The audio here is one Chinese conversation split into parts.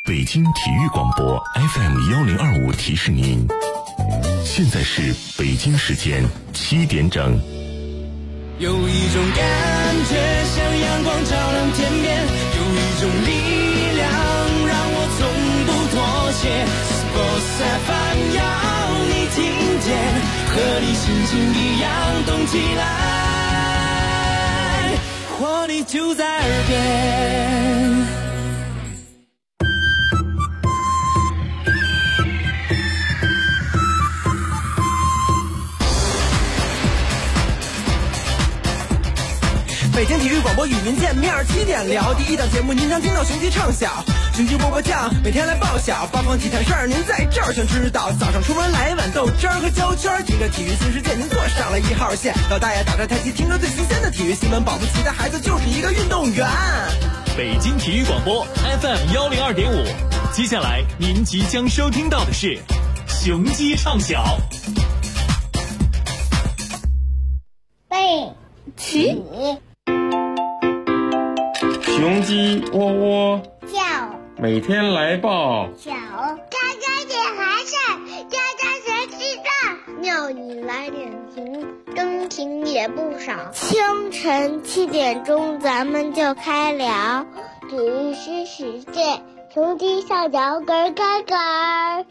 北京体育广播 FM1025提示您，现在是北京时间7点整。 有一种感觉像阳光照亮天边，有一种力量让我从不妥协。Sports FM 要你听见，和你心情一样动起来，活力就在耳边。北京体育广播与您见面，7点聊第一档节目，您常听到雄鸡唱晓，雄鸡波波酱，每天来报晓，八方体坛事儿您在这儿全知道。早上出门来一碗豆汁儿和焦圈，听着体育新世界，您坐上了1号线。老大爷打着太极，听着最新鲜的体育新闻，保不齐的孩子就是一个运动员。 北京体育广播 FM102.5，接下来您即将收听到的是雄鸡唱晓。 背起。 雄鸡喔喔叫， 每天来报小，家家点寒晒，家家学鸡蛋，庙里来点情，真情也不少。清晨7点钟，咱们就开聊体育新世界，雄鸡上脚咯咯咯。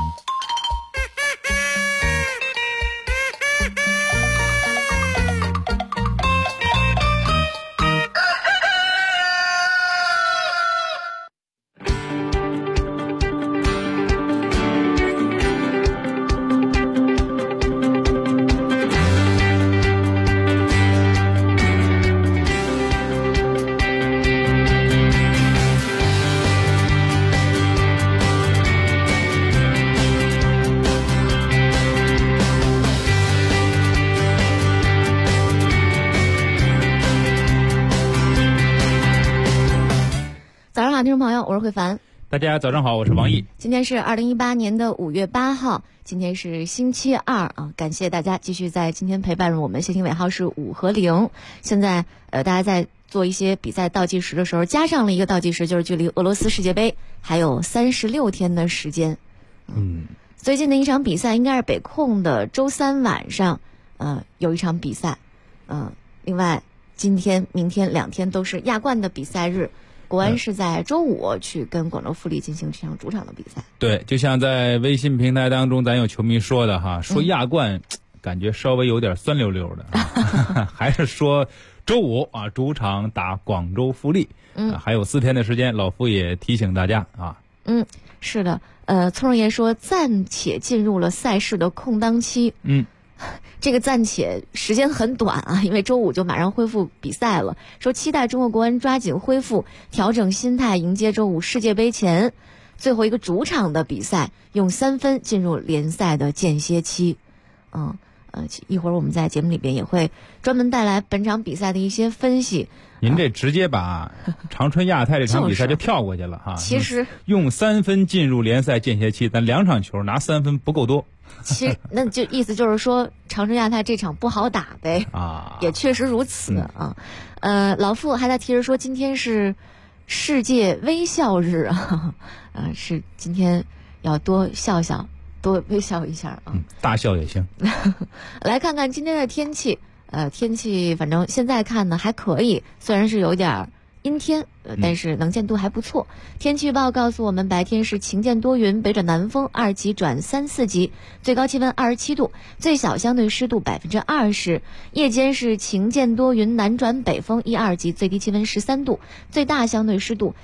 听众朋友，我是慧凡。 大家早上好，我是王毅。 今天是2018年的5月8号，今天是星期二啊！感谢大家继续在今天陪伴我们，协听尾号是5和0。现在大家在做一些比赛倒计时的时候，加上了一个倒计时，就是距离俄罗斯世界杯还有36天的时间。最近的一场比赛应该是北控的周3晚上，有一场比赛。另外今天、明天2天都是亚冠的比赛日。国安是在周5去跟广州富力进行这场主场的比赛。 对，就像在微信平台当中咱有球迷说的哈，说亚冠感觉稍微有点酸溜溜的还是说周5啊主场打广州富力。还有4天的时间，老夫也提醒大家啊。 是的，聪爷说暂且进入了赛事的空档期。这个暂且时间很短啊，因为周5就马上恢复比赛了。说期待中国国安抓紧恢复，调整心态，迎接周5世界杯前最后一个主场的比赛，用3分进入联赛的间歇期。一会儿我们在节目里边也会专门带来本场比赛的一些分析。 您这直接把长春亚泰这场比赛就跳过去了哈。 其实用3分进入联赛间歇期，咱2场球拿3分不够多。 其实那就意思就是说，长春亚泰这场不好打呗啊， 也确实如此啊。老傅还在提示说，今天是世界微笑日啊，是今天要多笑笑，多微笑一下啊。 大笑也行。 来看看今天的天气，天气反正现在看呢还可以，虽然是有点阴天，但是能见度还不错。天气预报告诉我们，白天是晴见多云，北转南风2级转3、4级，最高气温27度，最小相对湿度20%。夜间是晴见多云，南转北风1、2级，最低气温13度，最大相对湿度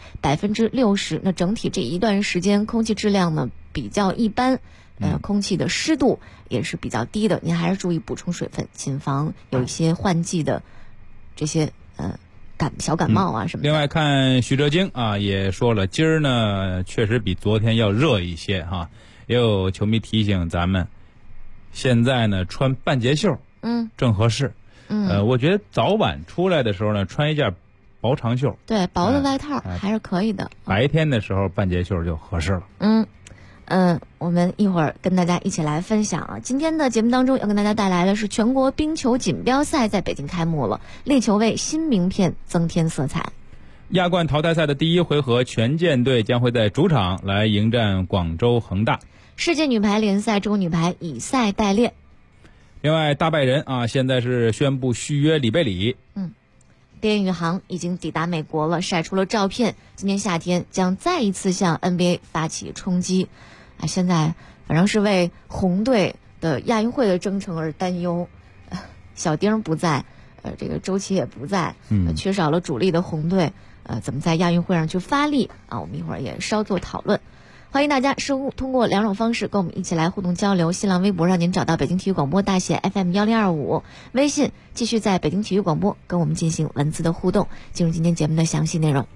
60%。那整体这一段时间空气质量呢比较一般，空气的湿度也是比较低的，您还是注意补充水分，谨防有一些换季的这些小感冒啊什么的。 另外看徐哲京啊也说了，今儿呢确实比昨天要热一些哈。也有球迷提醒咱们，现在呢穿半截袖正合适。我觉得早晚出来的时候呢穿一件薄长袖， 对，薄的外套还是可以的。 白天的时候半截袖就合适了。 我们一会儿跟大家一起来分享啊。今天的节目当中要跟大家带来的是全国冰球锦标赛在北京开幕了，力求为新名片增添色彩。 亚冠淘汰赛的第一回合，权健队将会在主场来迎战广州恒大。 世界女排联赛中国女排以赛代练。 另外，大拜仁现在是宣布续约里贝里。 边宇航已经抵达美国了，晒出了照片，今年夏天将再一次向 NBA 发起冲击。现在反正是为红队的亚运会的征程而担忧。小丁不在，这个周琦也不在，缺少了主力的红队，怎么在亚运会上去发力啊？我们一会儿也稍作讨论。欢迎大家通过2种方式跟我们一起来互动交流。新浪微博让您找到北京体育广播大写 FM1025，微信继续在北京体育广播跟我们进行文字的互动。进入今天节目的详细内容。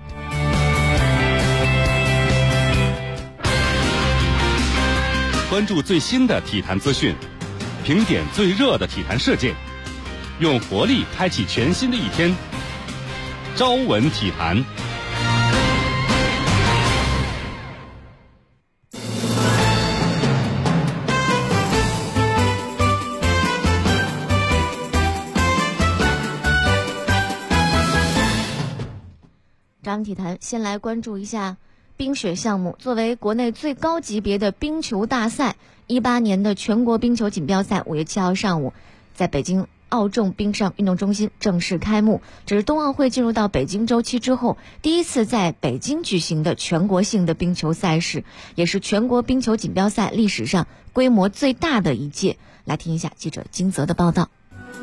关注最新的体坛资讯，评点最热的体坛事件，用活力开启全新的一天。朝闻体坛。 咱们体坛先来关注一下冰雪项目。作为国内最高级别的冰球大赛，18年的全国冰球锦标赛5月7号上午在北京奥众冰上运动中心正式开幕。这是冬奥会进入到北京周期之后第一次在北京举行的全国性的冰球赛事，也是全国冰球锦标赛历史上规模最大的一届。来听一下记者金泽的报道。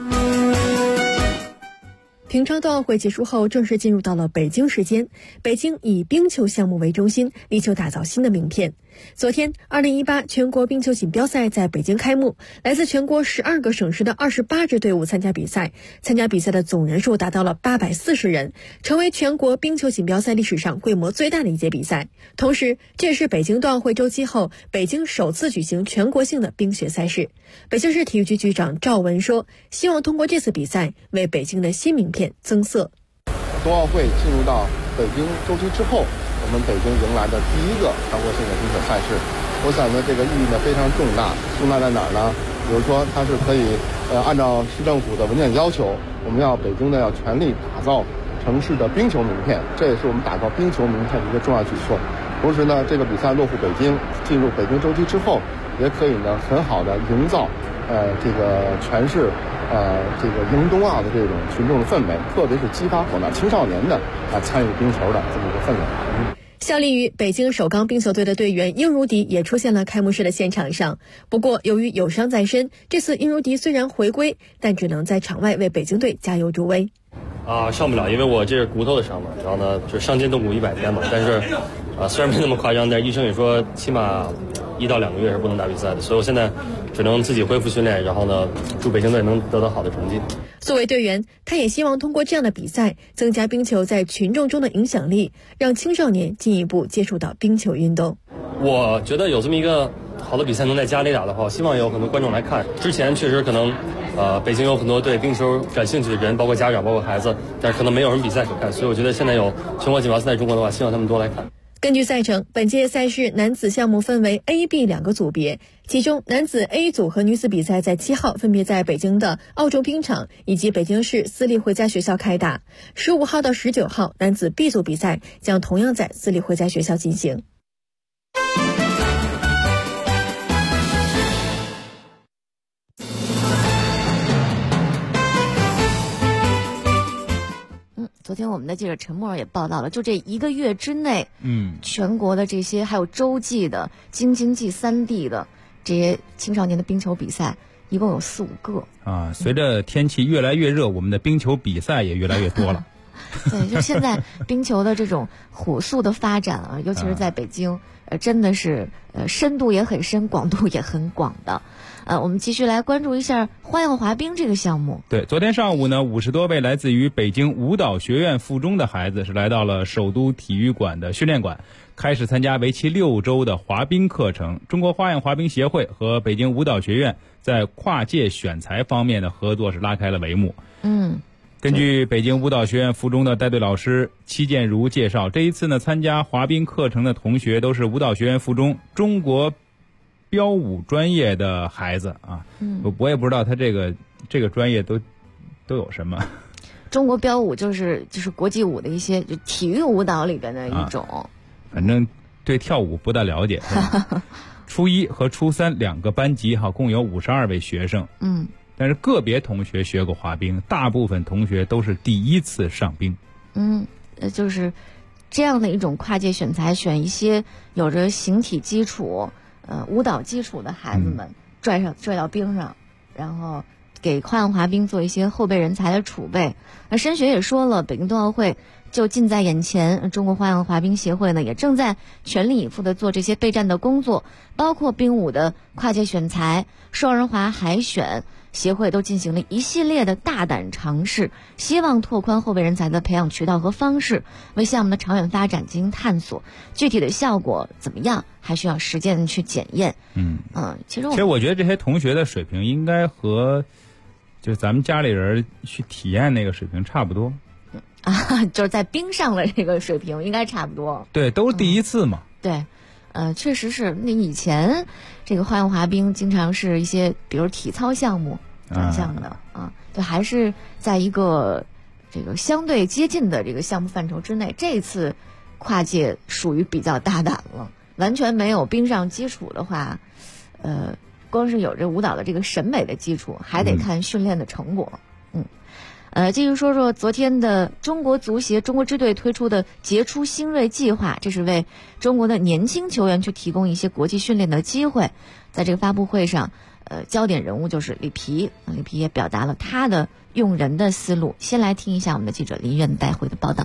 平昌冬奥会结束后，正式进入到了北京时间。北京以冰球项目为中心，力求打造新的名片。昨天，2018全国冰球锦标赛在北京开幕，来自全国12个省市的28支队伍参加比赛，参加比赛的总人数达到了840人，成为全国冰球锦标赛历史上规模最大的一届比赛。同时，这也是北京冬奥会周期后北京首次举行全国性的冰雪赛事。北京市体育局局长赵文说，希望通过这次比赛为北京的新名片增色。 冬奥会进入到北京周期之后，我们北京迎来的第一个全国性的冰雪赛事，我想呢，这个意义呢非常重大。重大在哪儿呢？比如说，它是可以按照市政府的文件要求，我们要北京呢要全力打造城市的冰球名片，这也是我们打造冰球名片的一个重要举措。同时呢，这个比赛落户北京，进入北京周期之后，也可以呢很好的营造这个全市这个迎冬奥的这种群众的氛围，特别是激发广大青少年的参与冰球的这么一个氛围。 效力于北京首钢冰球队的队员英如迪也出现了开幕式的现场上。不过，由于有伤在身，这次英如迪虽然回归，但只能在场外为北京队加油助威。 上不了，因为我这是骨头的伤嘛，然后呢，就伤筋动骨100天嘛。但是，虽然没那么夸张，但是医生也说起码1到2个月是不能打比赛的，所以我现在只能自己恢复训练，然后呢，祝北京队能得到好的成绩。 作为队员，他也希望通过这样的比赛，增加冰球在群众中的影响力，让青少年进一步接触到冰球运动。 我觉得有这么一个好的比赛能在家里打的话，希望有很多观众来看。之前确实可能北京有很多对冰球感兴趣的人，包括家长，包括孩子，但是可能没有什么比赛可看，所以我觉得现在有全国锦标赛在中国的话，希望他们多来看。 根据赛程，本届赛事男子项目分为 A、B 2个组别，其中男子 A 组和女子比赛在7号分别在北京的奥众冰场以及北京市私立汇佳学校开打，15号到19号男子 B 组比赛将同样在私立汇佳学校进行。 昨天我们的记者陈默也报道了，就这1个月之内，全国的这些还有洲际的、京津冀3地的这些青少年的冰球比赛，一共有4、5个随着天气越来越热，我们的冰球比赛也越来越多了。 对，就现在冰球的这种火速的发展尤其是在北京，真的是深度也很深，广度也很广的。我们继续来关注一下花样滑冰这个项目。 对，昨天上午呢，50多位来自于北京舞蹈学院附中的孩子是来到了首都体育馆的训练馆，开始参加为期6周的滑冰课程。中国花样滑冰协会和北京舞蹈学院在跨界选材方面的合作是拉开了帷幕。根据北京舞蹈学院附中的带队老师戚建如介绍，这一次呢，参加滑冰课程的同学都是舞蹈学院附中中国标舞专业的孩子我也不知道他这个专业都有什么。 中国标舞就是国际舞的一些就体育舞蹈里边的一种。 反正对跳舞不大了解。初一和初三2个班级共有52位学生。但是个别同学学过滑冰，大部分同学都是第一次上冰。 就是这样的一种跨界选材，选一些有着形体基础、舞蹈基础的孩子们拽到冰上，然后给花样滑冰做一些后备人才的储备。那申学也说了，北京冬奥会就近在眼前，中国花样滑冰协会呢也正在全力以赴的做这些备战的工作，包括冰舞的跨界选材、双人滑海选，协会都进行了一系列的大胆尝试，希望拓宽后备人才的培养渠道和方式，为项目的长远发展进行探索。具体的效果怎么样，还需要实践去检验。其实我觉得这些同学的水平应该和就是咱们家里人去体验那个水平差不多。 就是在冰上的这个水平应该差不多。 对，都是第一次嘛。 对，确实是。那以前这个花样滑冰经常是一些比如体操项目转向的就还是在一个这个相对接近的这个项目范畴之内。这次跨界属于比较大胆了，完全没有冰上基础的话，光是有这舞蹈的这个审美的基础，还得看训练的成果。继续说说昨天的中国足协中国支队推出的杰出新锐计划，这是为中国的年轻球员去提供一些国际训练的机会。在这个发布会上，焦点人物就是里皮，里皮也表达了他的用人的思路。先来听一下我们的记者林苑带回的报道。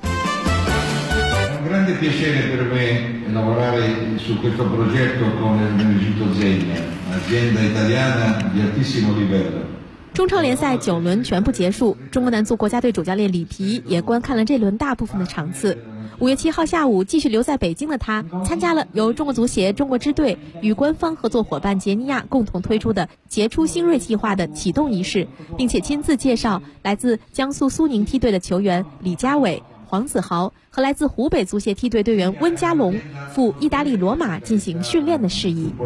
grande piacere per me lavorare su questo progetto con l'Energito Zegna, un'azienda italiana di altissimo livello。 中超联赛9轮全部结束，中国男足国家队主教练里皮也观看了这轮大部分的场次。5月7号下午继续留在北京的他，参加了由中国足协中国支队与官方合作伙伴捷尼亚共同推出的杰出新锐计划的启动仪式，并且亲自介绍来自江苏苏宁梯队的球员李佳伟、黄子豪和来自湖北足协梯队队员温家龙赴意大利罗马进行训练的事宜。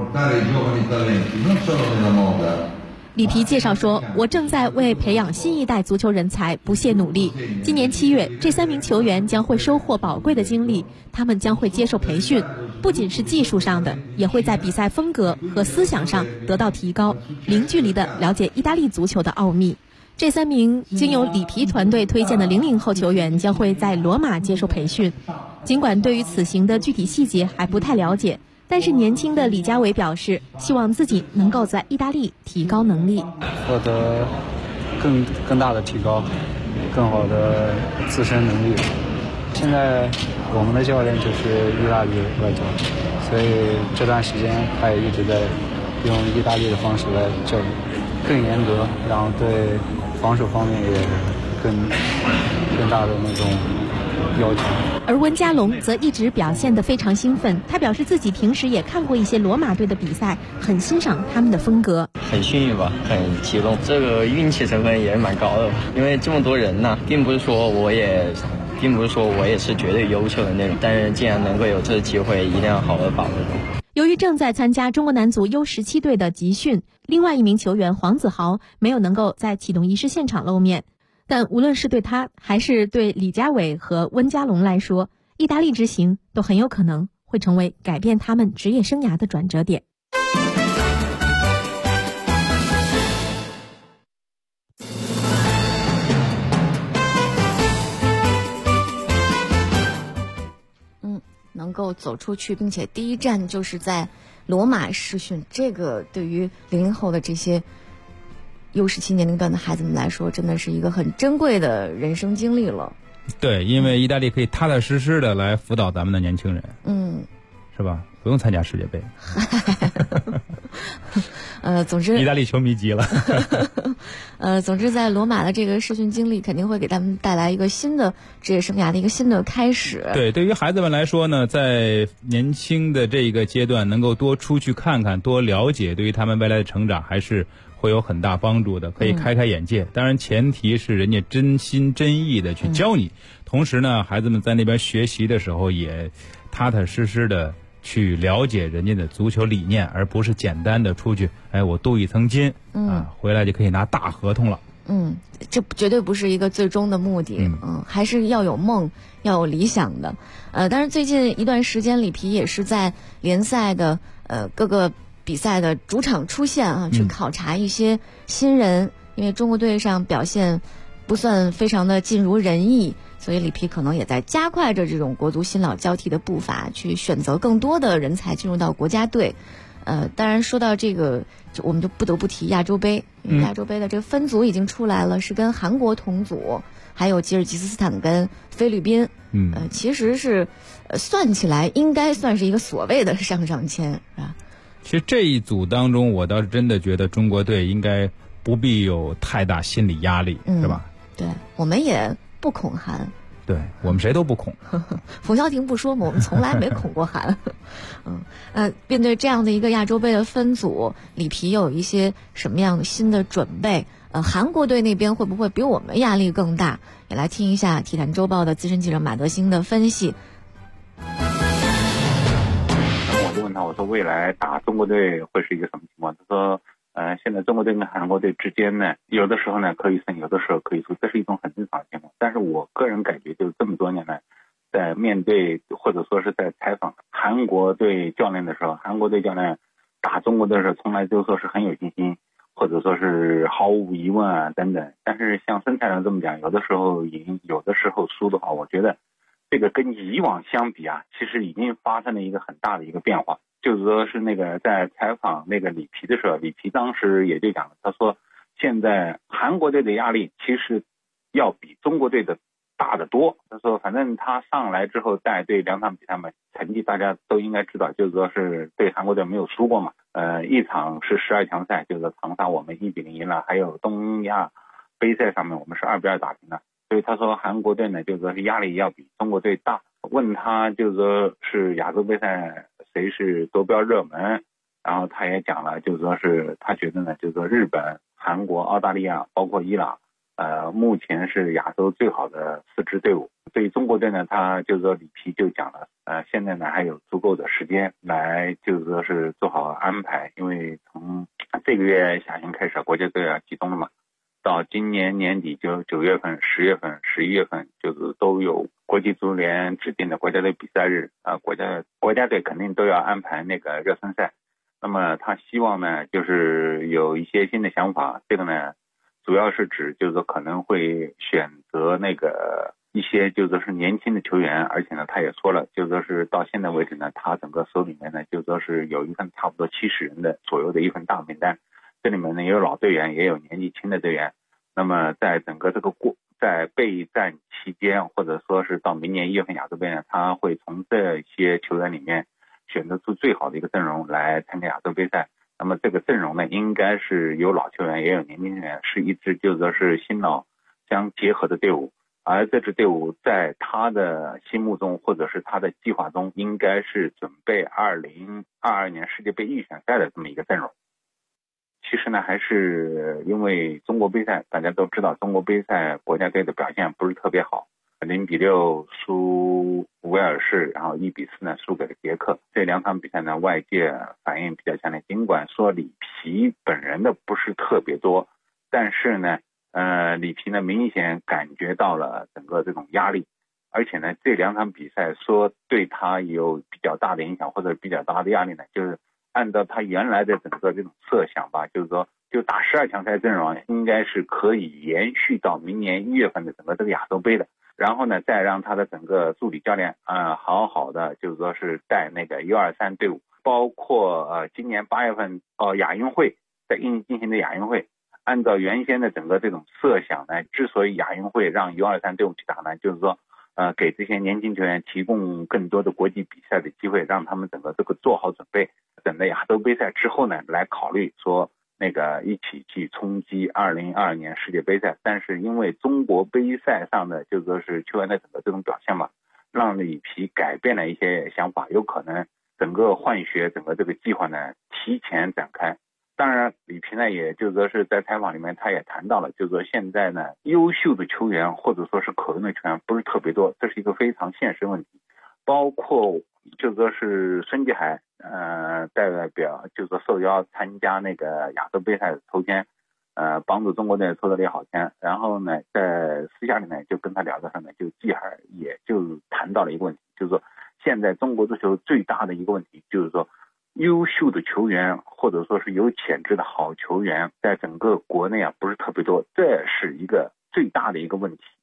里皮介绍说，我正在为培养新一代足球人才不懈努力。今年7月，这3名球员将会收获宝贵的经历，他们将会接受培训，不仅是技术上的，也会在比赛风格和思想上得到提高，零距离地了解意大利足球的奥秘。这3名经由里皮团队推荐的00后球员将会在罗马接受培训。尽管对于此行的具体细节还不太了解，但是年轻的李佳伟表示，希望自己能够在意大利提高能力， 获得更大的提高，更好的自身能力。现在我们的教练就是意大利外教，所以这段时间他也一直在用意大利的方式来教育，更严格，然后对防守方面也更大的那种要求。 而温家龙则一直表现得非常兴奋，他表示自己平时也看过一些罗马队的比赛，很欣赏他们的风格。 很幸运吧，很激动，这个运气成分也是蛮高的吧，因为这么多人呢，并不是说我也是绝对优秀的那种，但是既然能够有这个机会，一定要好好把握住。 由于正在参加中国男足 U17 队的集训，另外一名球员黄子豪没有能够在启动仪式现场露面。但无论是对他还是对李佳伟和温家龙来说，意大利之行都很有可能会成为改变他们职业生涯的转折点。 能够走出去，并且第一站就是在罗马试训，这个对于00后的这些U17年龄段的孩子们来说，真的是一个很珍贵的人生经历了。 对，因为意大利可以踏踏实实的来辅导咱们的年轻人，是吧？不用参加世界杯。 总之， 意大利球迷急了。 总之，在罗马的这个试训经历肯定会给他们带来一个新的职业生涯的一个新的开始。 对，对于孩子们来说呢，在年轻的这个阶段，能够多出去看看，多了解，对于他们未来的成长还是会有很大帮助的，可以开开眼界。当然，前提是人家真心真意的去教你。同时呢，孩子们在那边学习的时候，也踏踏实实的去了解人家的足球理念，而不是简单的出去，我镀一层金回来就可以拿大合同了。 这绝对不是一个最终的目的，还是要有梦，要有理想的。但是最近一段时间，里皮也是在联赛的各个比赛的主场出现啊，去考察一些新人，因为中国队上表现不算非常的尽如人意，所以里皮可能也在加快着这种国足新老交替的步伐，去选择更多的人才进入到国家队。当然说到这个，我们就不得不提亚洲杯，因为亚洲杯的这个分组已经出来了，是跟韩国同组，还有吉尔吉斯斯坦跟菲律宾。其实是算起来应该算是一个所谓的上上签，是吧？ 其实这一组当中，我倒是真的觉得中国队应该不必有太大心理压力，是吧？ 对，我们也不恐韩。 对，我们谁都不恐。 冯潇霆不说嘛，我们从来没恐过韩。面对这样的一个亚洲杯的分组，里皮有一些什么样的新的准备？韩国队那边会不会比我们压力更大？也来听一下体坛周报的资深记者马德兴的分析。 我就问他，我说未来打中国队会是一个什么情况？他说现在中国队跟韩国队之间呢，有的时候呢可以胜，有的时候可以输，这是一种很正常的情况。但是我个人感觉，就是这么多年来，在面对或者说是在采访韩国队教练的时候，韩国队教练打中国队的时候，从来就说是很有信心，或者说是毫无疑问啊等等。但是像孙太阳这么讲，有的时候赢，有的时候输的话，我觉得这个跟以往相比啊，其实已经发生了一个很大的一个变化。就是说是那个在采访那个里皮的时候，里皮当时也就讲了，他说现在韩国队的压力其实要比中国队的大得多。他说反正他上来之后带队2场比赛嘛，成绩大家都应该知道，就是说是对韩国队没有输过嘛。一场是12强赛，就是说长沙我们1-0赢了，还有东亚杯赛上面我们是2-2打平了。所以他说韩国队呢，就是说是压力要比中国队大。问他就是说是亚洲杯赛谁是夺标热门，然后他也讲了，就是说是他觉得呢，就是说日本、韩国、澳大利亚包括伊朗，目前是亚洲最好的4支队伍。对于中国队呢，他就是说里皮就讲了，现在呢还有足够的时间来就是说是做好安排，因为从这个月下旬开始国家队集中了嘛。到今年年底就9月份、10月份、11月份，就是都有国际足联指定的国家队比赛日国家队肯定都要安排那个热身赛。那么他希望呢，就是有一些新的想法，这个呢，主要是指就是说可能会选择那个一些就是说是年轻的球员，而且呢，他也说了，就是说是到现在为止呢，他整个手里面呢，就是说是有一份差不多70人的左右的一份大名单。这里面呢也有老队员，也有年纪轻的队员。那么在整个这个在备战期间，或者说是到明年1月份亚洲杯呢，他会从这些球员里面选择出最好的一个阵容来参加亚洲杯赛。那么这个阵容呢，应该是有老球员，也有年轻球员，是一支就是说是新老相结合的队伍。而这支队伍在他的心目中，或者是他的计划中，应该是准备2022年世界杯预选赛的这么一个阵容。其实呢，还是因为中国杯赛，大家都知道中国杯赛国家队的表现不是特别好，0-6输威尔士，然后1-4呢输给了捷克。这2场比赛呢，外界反应比较强烈。尽管说里皮本人的不是特别多，但是呢，里皮呢明显感觉到了整个这种压力，而且呢，这2场比赛说对他有比较大的影响或者比较大的压力呢，就是按照他原来的整个这种设想吧，就是说就打12强赛阵容应该是可以延续到明年1月份的整个这个亚洲杯的。然后呢，再让他的整个助理教练好好的就是说是带那个U23队伍，包括今年8月份亚运会在进行的亚运会，按照原先的整个这种设想呢，之所以亚运会让U23队伍去打呢，就是说给这些年轻球员提供更多的国际比赛的机会，让他们整个这个做好准备，等到亚洲杯赛之后呢，来考虑说那个一起去冲击2022年世界杯赛。但是因为中国杯赛上的就是说是球员的整个这种表现嘛，让里皮改变了一些想法，有可能整个换血整个这个计划呢提前展开。当然里皮呢也就是说是在采访里面他也谈到了，就是说现在呢优秀的球员或者说是可用的球员不是特别多，这是一个非常现实问题。包括就是说是孙继海代表就是说受邀参加那个亚洲杯赛的抽签， 帮助中国队夺得了好签。然后呢，在私下里呢就跟他聊的时候呢，就继而也就谈到了一个问题，就是说现在中国足球最大的一个问题就是说，优秀的球员或者说是有潜质的好球员在整个国内不是特别多，这是一个最大的一个问题。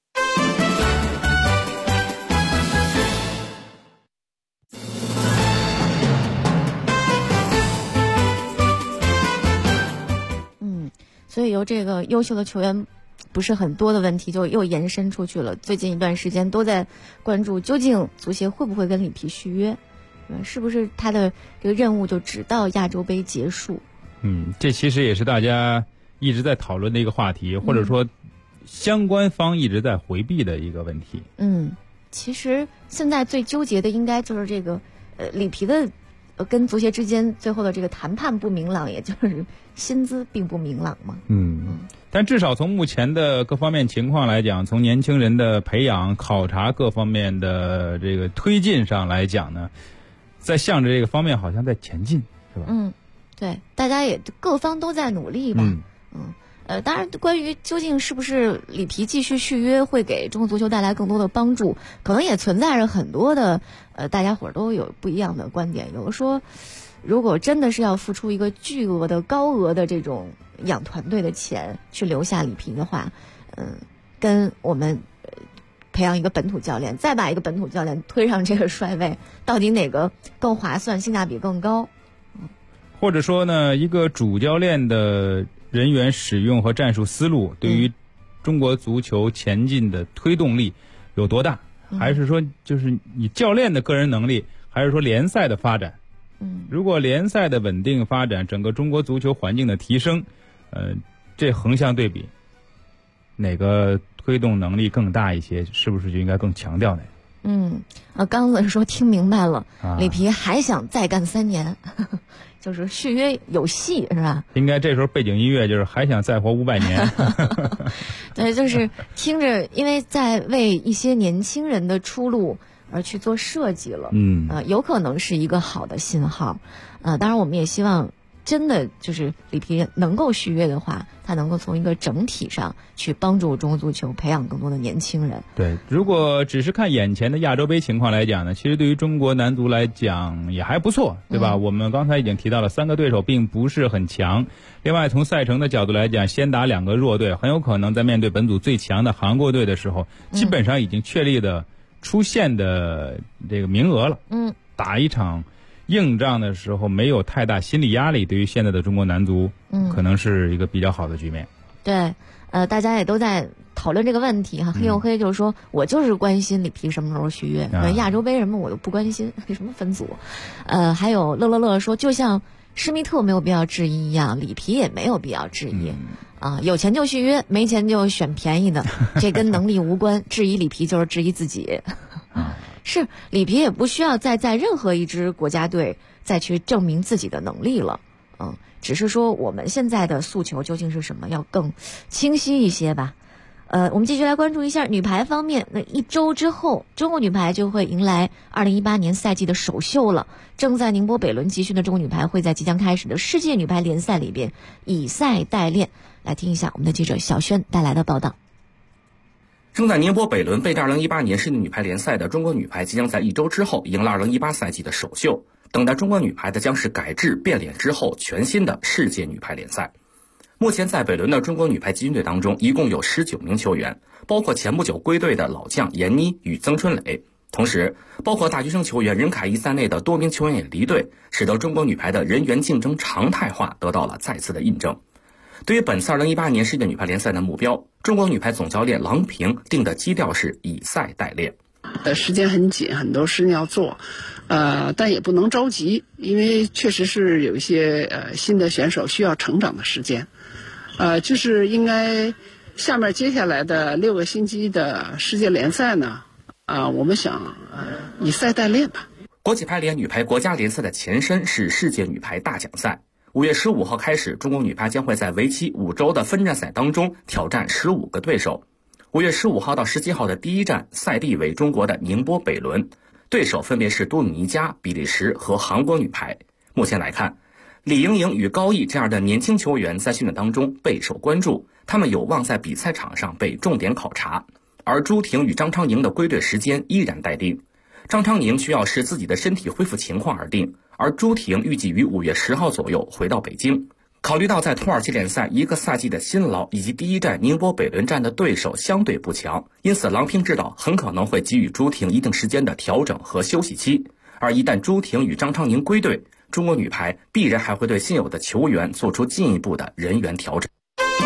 所以由这个优秀的球员不是很多的问题，就又延伸出去了。最近一段时间都在关注，究竟足协会不会跟里皮续约？是不是他的这个任务就只到亚洲杯结束？ 这其实也是大家一直在讨论的一个话题，或者说相关方一直在回避的一个问题。 其实现在最纠结的应该就是这个里皮的跟足协之间最后的这个谈判不明朗，也就是薪资并不明朗嘛。 但至少从目前的各方面情况来讲，从年轻人的培养、考察各方面的这个推进上来讲呢，在向着这个方面好像在前进，是吧？ 对，大家也各方都在努力吧。当然，关于究竟是不是里皮继续续约会给中国足球带来更多的帮助，可能也存在着很多的大家伙都有不一样的观点。有的说，如果真的是要付出一个巨额的高额的这种养团队的钱去留下里皮的话，跟我们培养一个本土教练，再把一个本土教练推上这个帅位，到底哪个更划算，性价比更高？ 或者说呢，一个主教练的人员使用和战术思路对于中国足球前进的推动力有多大？还是说就是你教练的个人能力，还是说联赛的发展？如果联赛的稳定发展，整个中国足球环境的提升，这横向对比，哪个推动能力更大一些，是不是就应该更强调哪个？ 刚子说听明白了，里皮还想再干3年，就是续约有戏是吧？ 应该这时候背景音乐就是还想再活500年。 对，就是听着，因为在为一些年轻人的出路而去做设计了，有可能是一个好的信号。当然我们也希望真的就是里皮能够续约的话，他能够从一个整体上去帮助中国足球培养更多的年轻人。 对，如果只是看眼前的亚洲杯情况来讲呢，其实对于中国男足来讲也还不错，对吧？我们刚才已经提到了3个对手并不是很强。另外从赛程的角度来讲，先打2个弱队，很有可能在面对本组最强的韩国队的时候，基本上已经确立的出线的这个名额了。打一场硬仗的时候没有太大心理压力，对于现在的中国男足可能是一个比较好的局面。 对，大家也都在讨论这个问题哈。黑黝黑就是说，我就是关心里皮什么时候续约，亚洲杯什么我都不关心，什么分组。还有乐乐乐说，就像施密特没有必要质疑一样，里皮也没有必要质疑。有钱就续约，没钱就选便宜的，这跟能力无关。质疑里皮就是质疑自己。是里皮也不需要再在任何一支国家队再去证明自己的能力了，只是说我们现在的诉求究竟是什么，要更清晰一些吧。我们继续来关注一下女排方面。那1周之后，中国女排就会迎来2018年赛季的首秀了。正在宁波北仑集训的中国女排会在即将开始的世界女排联赛里边以赛代练。来听一下我们的记者小轩带来的报道。 正在宁波北仑备战2018年世界女排联赛的中国女排即将在1周之后迎来2018赛季的首秀，等待中国女排的将是改制变脸之后全新的世界女排联赛。目前在北仑的中国女排集训队当中，一共有19名球员，包括前不久归队的老将闫妮与曾春蕾，同时包括大学生球员任凯一在内的多名球员也离队，使得中国女排的人员竞争常态化得到了再次的印证。对于本次2018年世界女排联赛的目标，中国女排总教练郎平定的基调是以赛代练。 时间很紧，很多事情要做，但也不能着急，因为确实是有一些新的选手需要成长的时间，就是应该下面接下来的6个星期的世界联赛呢，我们想以赛代练吧。 国际排联女排国家联赛的前身是世界女排大奖赛。5月15号开始，中国女排将会在为期5周的分站赛当中挑战15个对手。5月15号到17号的第一站，赛地为中国的宁波北仑，对手分别是多米尼加、比利时和韩国女排。目前来看， 李盈莹与高毅这样的年轻球员在训练当中备受关注，他们有望在比赛场上被重点考察。而朱婷与张昌宁的归队时间依然待定，张昌宁需要视自己的身体恢复情况而定，而朱婷预计于5月10号左右回到北京。考虑到在土耳其联赛一个赛季的辛劳，以及第一站宁波北仑站的对手相对不强，因此郎平指导很可能会给予朱婷一定时间的调整和休息期。而一旦朱婷与张昌宁归队，中国女排必然还会对现有的球员做出进一步的人员调整。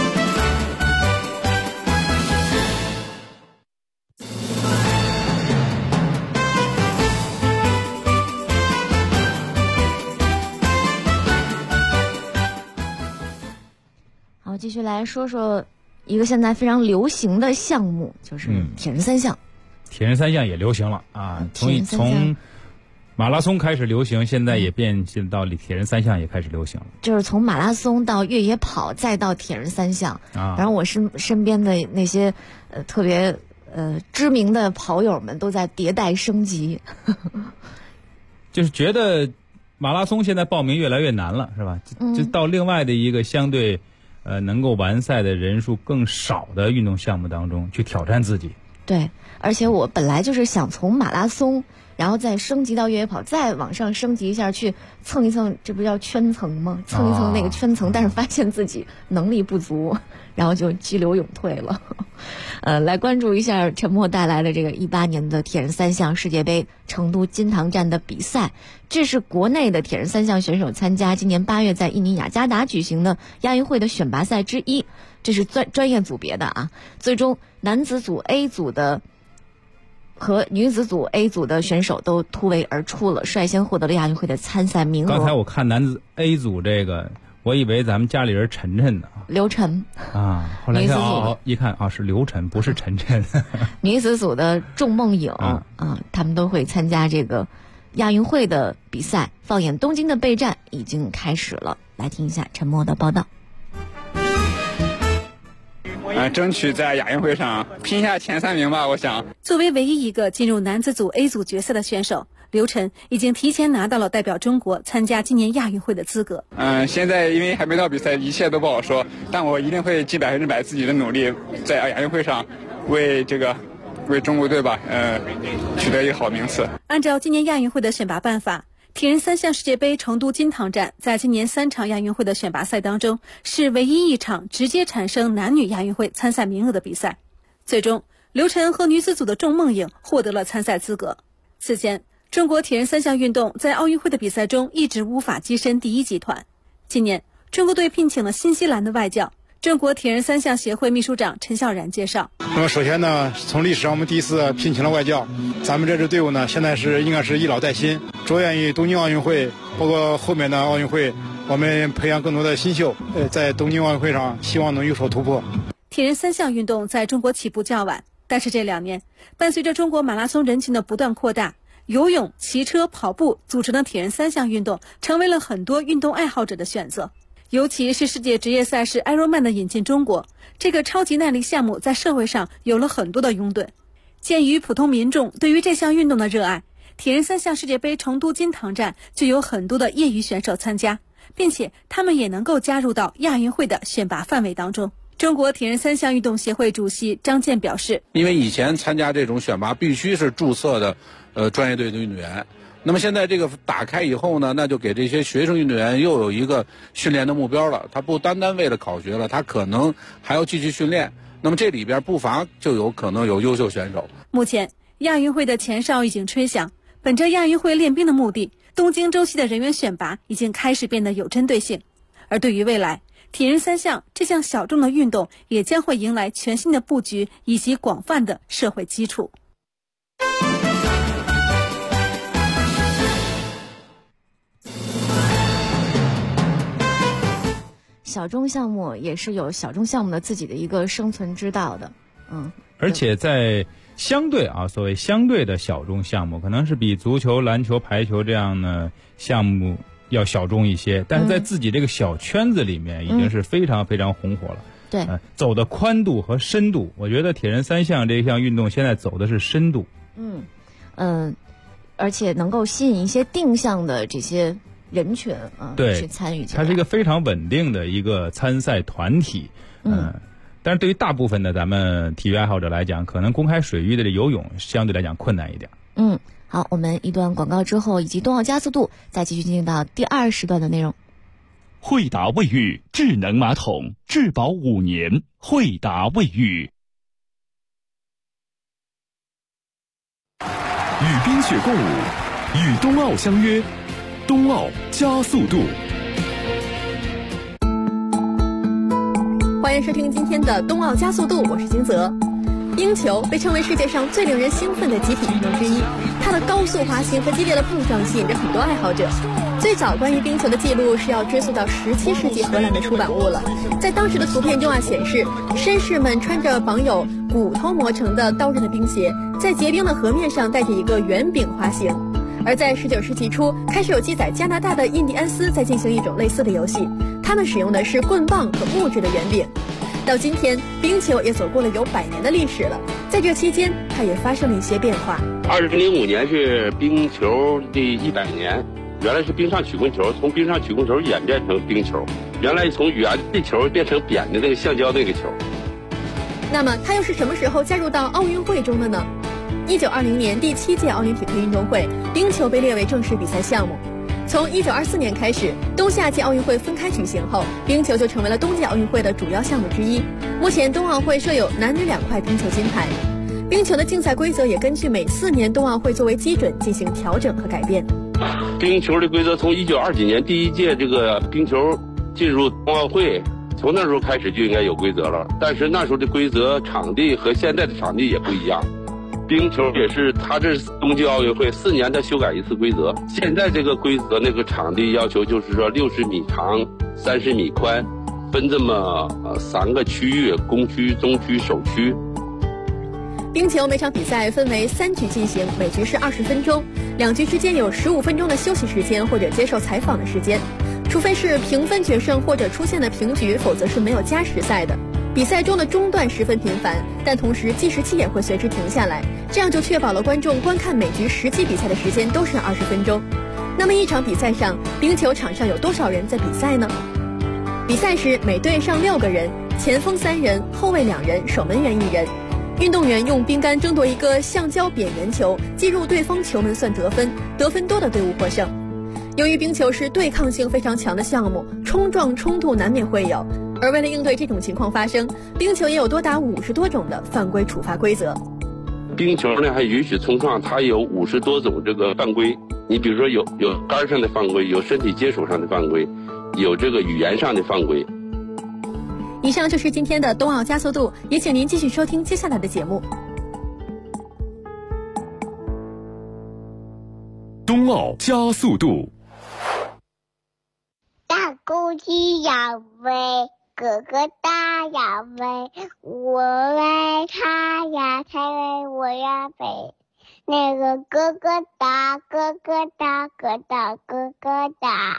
好，继续来说说一个现在非常流行的项目，就是铁人三项。 铁人三项也流行了啊，从马拉松开始流行，现在也变进到铁人三项也开始流行了。 就是从马拉松到越野跑，再到铁人三项啊。然后我身边的那些特别知名的跑友们都在迭代升级， 就是觉得马拉松现在报名越来越难了，是吧？就到另外的一个相对能够完赛的人数更少的运动项目当中去挑战自己。 对，而且我本来就是想从马拉松，然后再升级到越野跑，再往上升级一下，去蹭一蹭，这不叫圈层吗？蹭一蹭那个圈层，但是发现自己能力不足，然后就激流勇退了。来关注一下陈默带来的这个18年的铁人三项世界杯成都金堂站的比赛。这是国内的铁人三项选手参加今年8月在印尼雅加达举行的亚运会的选拔赛之一。这是专业组别的啊。最终男子组 A 组的和女子组 A 组的选手都突围而出了，率先获得了亚运会的参赛名额。 刚才我看男子 A 组这个，我以为咱们家里人晨晨呢， 刘晨啊，后来一看啊是刘晨，不是晨晨。 女子组的仲梦颖他们都会参加这个亚运会的比赛。放眼东京的备战已经开始了，来听一下陈默的报道。 争取在亚运会上拼一下前3名吧，我想。 作为唯一一个进入男子组 A 组决赛的选手，刘晨已经提前拿到了代表中国参加今年亚运会的资格。 现在因为还没到比赛，一切都不好说，但我一定会尽100%自己的努力，在亚运会上为中国队吧，取得一个好名次。 按照今年亚运会的选拔办法，铁人三项世界杯成都金堂站在今年3场亚运会的选拔赛当中，是唯一一场直接产生男女亚运会参赛名额的比赛。最终，刘晨和女子组的仲梦颖获得了参赛资格。此前，中国铁人三项运动在奥运会的比赛中一直无法跻身第1集团。今年，中国队聘请了新西兰的外教。中国铁人三项协会秘书长陈孝然介绍， 那么首先呢，从历史上我们第一次聘请了外教，咱们这支队伍呢，现在应该是一老带新，着眼于东京奥运会，包括后面的奥运会，我们培养更多的新秀，在东京奥运会上希望能有所突破。 铁人三项运动在中国起步较晚，但是这2年，伴随着中国马拉松人群的不断扩大，游泳、骑车、跑步组成的铁人三项运动成为了很多运动爱好者的选择。尤其是世界职业赛事 Ironman 的引进中国，这个超级耐力项目在社会上有了很多的拥趸。鉴于普通民众对于这项运动的热爱，铁人三项世界杯成都金堂站就有很多的业余选手参加，并且他们也能够加入到亚运会的选拔范围当中。中国铁人三项运动协会主席张健表示， 因为以前参加这种选拔必须是注册的专业队的运动员，那么现在这个打开以后呢，那就给这些学生运动员又有一个训练的目标了，他不单单为了考学了，他可能还要继续训练，那么这里边不乏就有可能有优秀选手。 目前亚运会的前哨已经吹响，本着亚运会练兵的目的，东京周期的人员选拔已经开始变得有针对性。而对于未来，铁人三项这项小众的运动也将会迎来全新的布局以及广泛的社会基础。 小众项目也是有小众项目的自己的一个生存之道的， 而且在相对所谓相对的小众项目，可能是比足球、篮球、排球这样的项目要小众一些，但是在自己这个小圈子里面已经是非常非常红火了。 对， 走的宽度和深度，我觉得铁人三项这项运动现在走的是深度。 而且能够吸引一些定向的这些人群对， 去参与。 它是一个非常稳定的一个参赛团体，但是对于大部分的咱们体育爱好者来讲，可能公开水域的游泳相对来讲困难一点。 好，我们一段广告之后，以及冬奥加速度，再继续进行到第2时段的内容。 惠达卫浴智能马桶，质保5年。惠达卫浴。 与冰雪共舞，与冬奥相约，冬奥加速度。 欢迎收听今天的冬奥加速度，我是金泽。冰球被称为世界上最令人兴奋的集体运动之一，它的高速滑行和激烈的碰撞吸引着很多爱好者。最早关于冰球的记录是要追溯到17世纪荷兰的出版物了。在当时的图片中显示，绅士们穿着绑有骨头磨成的刀刃的冰鞋，在结冰的河面上带着一个圆柄滑行。而在19世纪初，开始有记载加拿大的印第安斯在进行一种类似的游戏，他们使用的是棍棒和木质的圆柄。到今天，冰球也走过了有100年的历史了。在这期间，它也发生了一些变化。 2005年是冰球的100年，原来是冰上曲棍球，从冰上曲棍球演变成冰球，原来从圆的球变成扁的那个橡胶那个球。 那么，它又是什么时候加入到奥运会中的呢？1920年第7届奥林匹克运动会，冰球被列为正式比赛项目。从1924年开始，冬夏季奥运会分开举行后，冰球就成为了冬季奥运会的主要项目之一。目前冬奥会设有男女2块冰球金牌。冰球的竞赛规则也根据每4年冬奥会作为基准进行调整和改变。 冰球的规则从1920几年第1届这个冰球进入冬奥会，从那时候开始就应该有规则了。但是那时候的规则场地和现在的场地也不一样。冰球也是，它这是冬季奥运会4年它修改1次规则。现在这个规则那个场地要求就是说60米长，30米宽，分这么3个区域：攻区、中区、首区。 冰球每场比赛分为3局进行，每局是20分钟，2局之间有15分钟的休息时间或者接受采访的时间。除非是平分决胜或者出现了平局，否则是没有加时赛的。比赛中的中断十分频繁，但同时计时器也会随之停下来，这样就确保了观众观看每局实际比赛的时间都是20分钟。那么一场比赛上，冰球场上有多少人在比赛呢？比赛时每队上6个人，前锋3人，后卫2人，守门员1人。运动员用冰杆争夺一个橡胶扁圆球，击入对方球门算得分，得分多的队伍获胜。由于冰球是对抗性非常强的项目，冲撞冲突难免会有，而为了应对这种情况发生，冰球也有多达50多种的犯规处罚规则。 冰球呢还允许冲撞，它有50多种这个犯规。你比如说有杆上的犯规，有身体接触上的犯规，有这个语言上的犯规。 以上就是今天的冬奥加速度，也请您继续收听接下来的节目。 冬奥加速度。 大公鸡要飞，哥哥大要飞，我为他呀才为我呀飞。那个哥哥大，哥哥大，哥大哥哥大。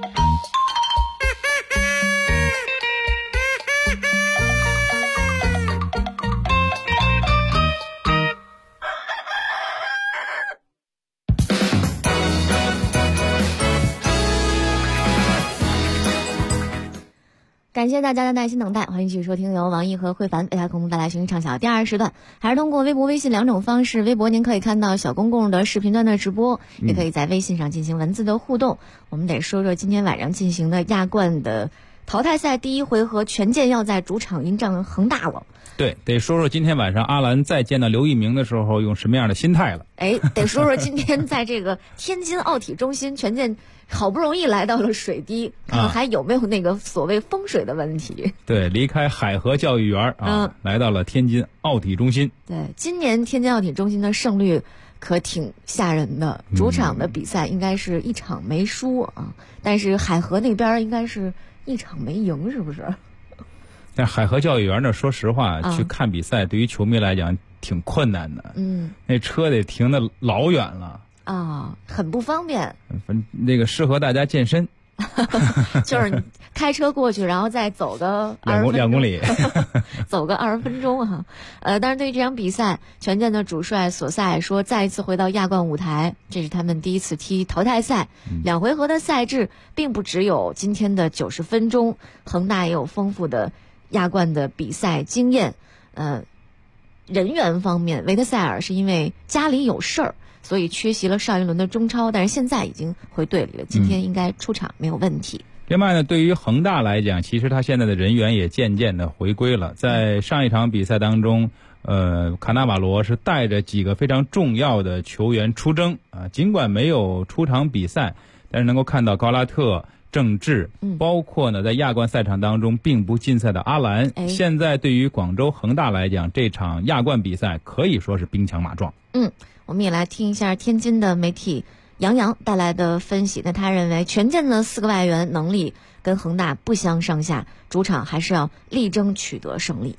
感谢大家的耐心等待，欢迎继续收听由王毅和慧凡为大家共同带来学习畅晓第2时段，还是通过微博、微信2种方式。微博您可以看到小公共的视频端的直播，也可以在微信上进行文字的互动。我们得说说今天晚上进行的亚冠的淘汰赛第1回合，权健要在主场迎战恒大了。 对，得说说今天晚上阿兰再见到刘一鸣的时候用什么样的心态了。 得说说今天在这个天津奥体中心，权健好不容易来到了水滴，看看还有没有那个所谓风水的问题。 对，离开海河教育园来到了天津奥体中心。 对，今年天津奥体中心的胜率可挺吓人的，主场的比赛应该是1场没输啊，但是海河那边应该是1场没赢，是不是？ 但海河教育园呢，说实话，去看比赛对于球迷来讲挺困难的。那车得停得老远了很不方便。 那个适合大家健身就是你开车过去，然后再走个 2公里， 走个20分钟哈。但是对于这场比赛，权健的主帅索萨也说，再一次回到亚冠舞台，这是他们第一次踢淘汰赛，2回合的赛制并不只有今天的90分钟，恒大也有丰富的亚冠的比赛经验。人员方面，维特塞尔是因为家里有事儿，所以缺席了上一轮的中超，但是现在已经回队里了，今天应该出场没有问题。 另外呢，对于恒大来讲，其实他现在的人员也渐渐的回归了。在上一场比赛当中，卡纳瓦罗是带着几个非常重要的球员出征啊，尽管没有出场比赛，但是能够看到高拉特、郑智，包括呢在亚冠赛场当中并不禁赛的阿兰。现在对于广州恒大来讲，这场亚冠比赛可以说是兵强马壮。 我们也来听一下天津的媒体杨洋带来的分析。那他认为权健的4个外援能力跟恒大不相上下，主场还是要力争取得胜利。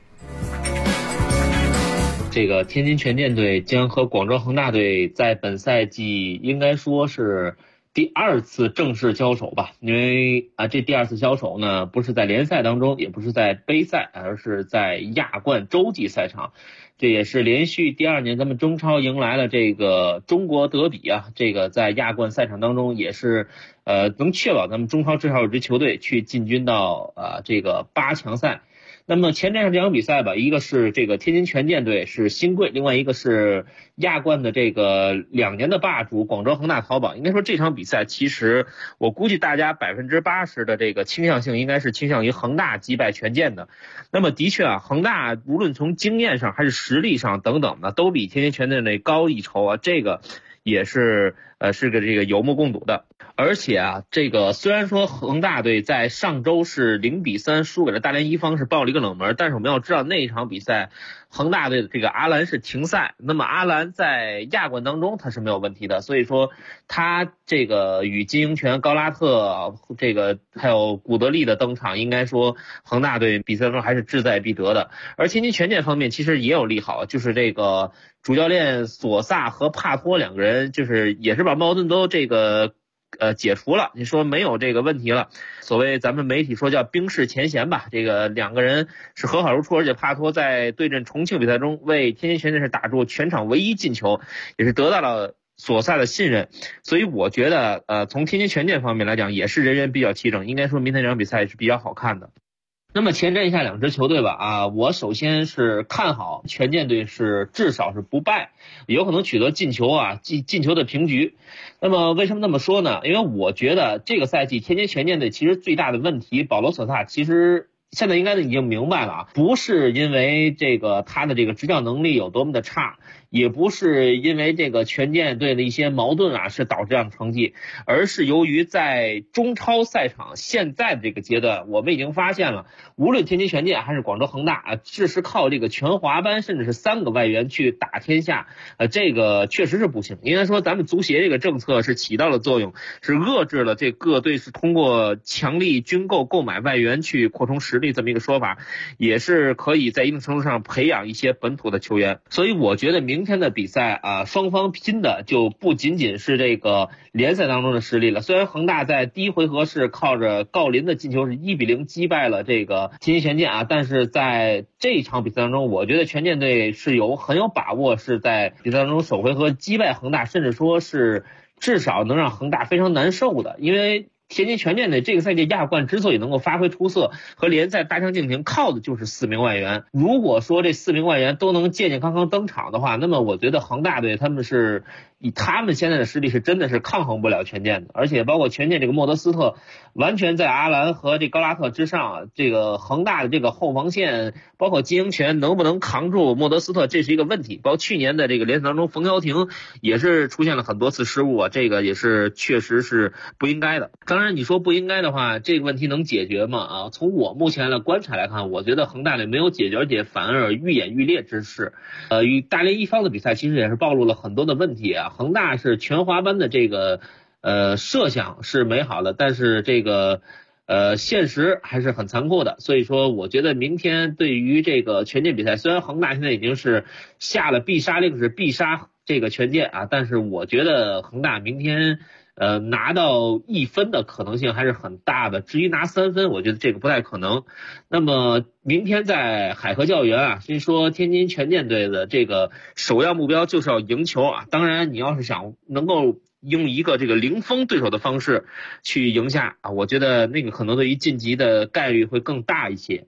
这个天津权健队将和广州恒大队在本赛季应该说是第2次正式交手吧，因为这第2次交手呢，不是在联赛当中，也不是在杯赛，而是在亚冠洲际赛场。这也是连续第2年咱们中超迎来了这个中国德比啊，这个在亚冠赛场当中也是能确保咱们中超至少有支球队去进军到这个8强赛。那么前这场比赛吧，一个是这个天津权健队是新贵，另外一个是亚冠的这个2年的霸主广州恒大淘宝。应该说这场比赛其实我估计大家80%的这个倾向性应该是倾向于恒大击败权健的。那么的确恒大无论从经验上还是实力上等等的都比天津权健队高一筹这个也是是个这个有目共睹的。而且这个虽然说恒大队在上周是0-3输给了大连一方，是爆了一个冷门，但是我们要知道那一场比赛恒大队的这个阿兰是停赛，那么阿兰在亚冠当中他是没有问题的，所以说他这个与金英权、高拉特这个还有古德利的登场，应该说恒大队比赛中还是志在必得的。而天津权健方面其实也有利好，就是这个主教练索萨和帕托2个人就是也是把矛盾都这个解除了，你说没有这个问题了。所谓咱们媒体说叫冰释前嫌吧，这个2个人是和好如初，而且帕托在对阵重庆比赛中为天津权健是打入全场唯一进球，也是得到了索萨的信任。所以我觉得从天津权健方面来讲也是人员比较齐整，应该说明天这场比赛是比较好看的。那么前瞻一下2支球队吧我首先是看好权健队是至少是不败，有可能取得进球进球的平局。那么为什么这么说呢？因为我觉得这个赛季天津权健队其实最大的问题，保罗索萨其实现在应该已经明白了不是因为这个他的这个执教能力有多么的差，也不是因为这个权健队的一些矛盾是导致这样的成绩，而是由于在中超赛场现在的这个阶段，我们已经发现了无论天津权健还是广州恒大只是靠这个全华班甚至是3个外援去打天下这个确实是不行。应该说咱们足协这个政策是起到了作用，是遏制了这各队是通过强力军购购买外援去扩充实力这么一个说法，也是可以在一定程度上培养一些本土的球员。所以我觉得明天的比赛双方拼的就不仅仅是这个联赛当中的实力了。虽然恒大在第1回合是靠着郜林的进球是1-0击败了这个天津权健但是在这场比赛当中，我觉得权健队是很有把握是在比赛当中首回合击败恒大，甚至说是至少能让恒大非常难受的。因为天津权健队这个赛季亚冠之所以能够发挥出色，和联赛大相径庭，靠的就是4名外援。如果说这4名外援都能健健康康登场的话，那么我觉得恒大队他们是以他们现在的实力是真的是抗衡不了权健的。而且包括权健这个莫德斯特完全在阿兰和这高拉特之上，这个恒大的这个后防线包括金英权能不能扛住莫德斯特，这是一个问题。包括去年的这个联赛当中冯潇霆也是出现了很多次失误这个也是确实是不应该的。当然你说不应该的话，这个问题能解决吗从我目前的观察来看，我觉得恒大队没有解决，而且反而愈演愈烈之势。与大连一方的比赛其实也是暴露了很多的问题恒大是全华班的这个设想是美好的，但是这个现实还是很残酷的。所以说我觉得明天对于这个权健比赛，虽然恒大现在已经是下了必杀令，是必杀这个权健但是我觉得恒大明天拿到1分的可能性还是很大的。至于拿3分，我觉得这个不太可能。那么明天在海河教育园啊，先说天津权健队的这个首要目标就是要赢球啊。当然，你要是想能够用一个这个零封对手的方式去赢下啊，我觉得那个可能对于晋级的概率会更大一些。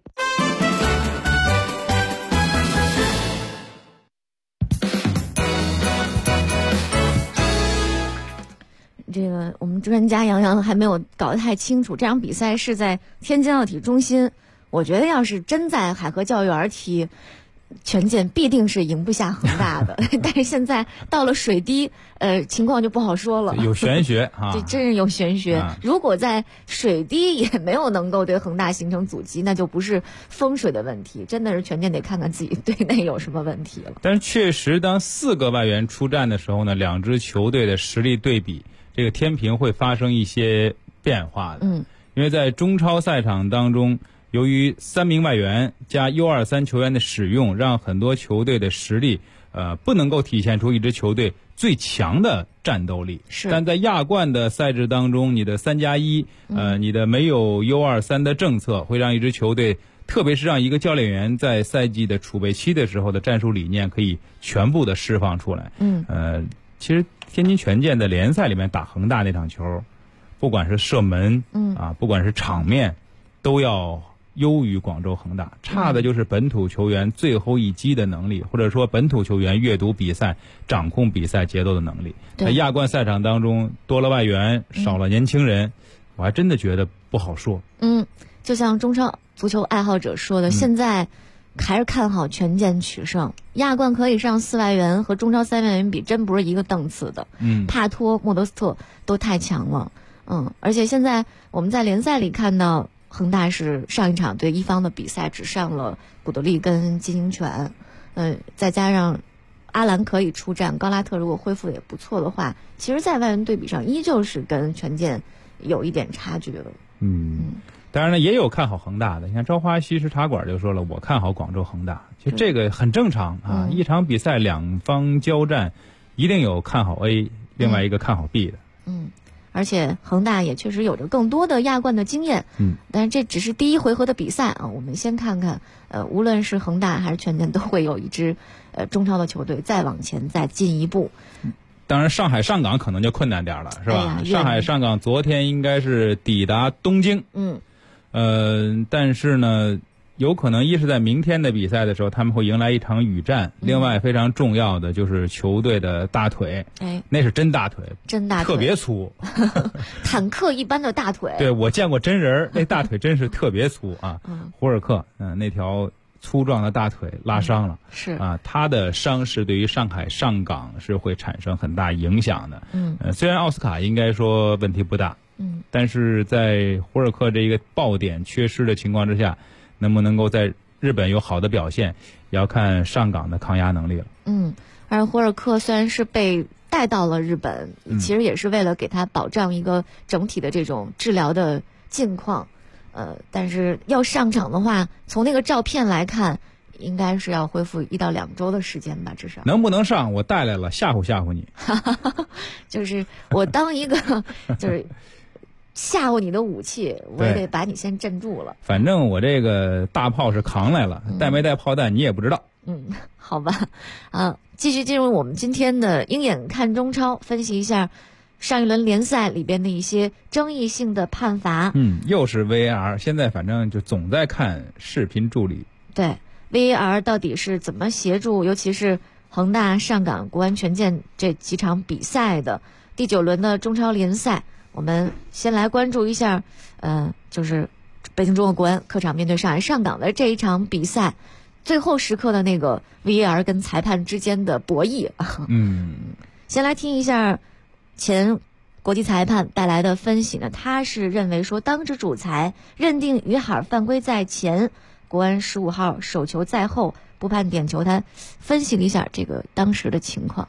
这个我们专家杨洋还没有搞得太清楚，这场比赛是在天津奥体中心。我觉得要是真在海河教育园踢，权健必定是赢不下恒大的。但是现在到了水滴，情况就不好说了。 有玄学啊， 这真是有玄学。如果在水滴也没有能够对恒大形成阻击，那就不是风水的问题，真的是权健得看看自己队内有什么问题了。 但是确实，当4个外援出战的时候呢，两支球队的实力对比，这个天平会发生一些变化的。因为在中超赛场当中，由于3名外援加 U23 球员的使用，让很多球队的实力不能够体现出一支球队最强的战斗力。但在亚冠的赛制当中，你的3+1，你的没有 U23 的政策，会让一支球队，特别是让一个教练员在赛季的储备期的时候的战术理念可以全部的释放出来。其实天津权健在联赛里面打恒大那场球，不管是射门，不管是场面，都要优于广州恒大。差的就是本土球员最后一击的能力，或者说本土球员阅读比赛、掌控比赛节奏的能力。在亚冠赛场当中，多了外援，少了年轻人，我还真的觉得不好说。 就像中超足球爱好者说的，现在还是看好权健取胜。亚冠可以上4外援，和中超3外援比，真不是一个档次的。帕托、莫德斯特都太强了。而且现在我们在联赛里看到，恒大是上一场对一方的比赛只上了古德利跟金英权，再加上阿兰可以出战，高拉特如果恢复也不错的话，其实在外援对比上依旧是跟权健有一点差距了。 当然了，也有看好恒大的。你看朝花西施茶馆就说了，我看好广州恒大。其实这个很正常啊，一场比赛两方交战，一定有看好 A， 另外一个看好 B 的。 而且恒大也确实有着更多的亚冠的经验。但是这只是第1回合的比赛啊，我们先看看，无论是恒大还是权健，都会有一支中超的球队再往前再进一步。 当然上海上港可能就困难点了，是吧？上海上港昨天应该是抵达东京。但是呢，有可能一是在明天的比赛的时候他们会迎来一场雨战，另外非常重要的就是球队的大腿。那是真大腿， 真大腿， 特别粗， 坦克一般的大腿。 对，我见过真人，那大腿真是特别粗啊。胡尔克那条粗壮的大腿拉伤了。他的伤势对于上海上港是会产生很大影响的。虽然奥斯卡应该说问题不大，但是在胡尔克这一个爆点缺失的情况之下，能不能够在日本有好的表现，也要看上港的抗压能力了。 而胡尔克虽然是被带到了日本，其实也是为了给他保障一个整体的这种治疗的近况。但是要上场的话，从那个照片来看，应该是要恢复1到2周的时间吧，至少。 能不能上，我带来了，吓唬吓唬你。 就是我当一个就是吓唬你的武器，我也得把你先镇住了。 反正我这个大炮是扛来了，带没带炮弹你也不知道。 好吧。继续进入我们今天的鹰眼看中超，分析一下上一轮联赛里边的一些争议性的判罚。 又是 VAR， 现在反正就总在看视频助理。 对 VAR 到底是怎么协助，尤其是恒大、上港、国安、权健这几场比赛的第9轮的中超联赛。我们先来关注一下，就是北京中国国安客场面对上海上港的这一场比赛，最后时刻的那个 VAR 跟裁判之间的博弈。先来听一下前国际裁判带来的分析呢，他是认为说，当值主裁认定于海犯规在前，国安15号手球在后，不判点球。他分析了一下这个当时的情况。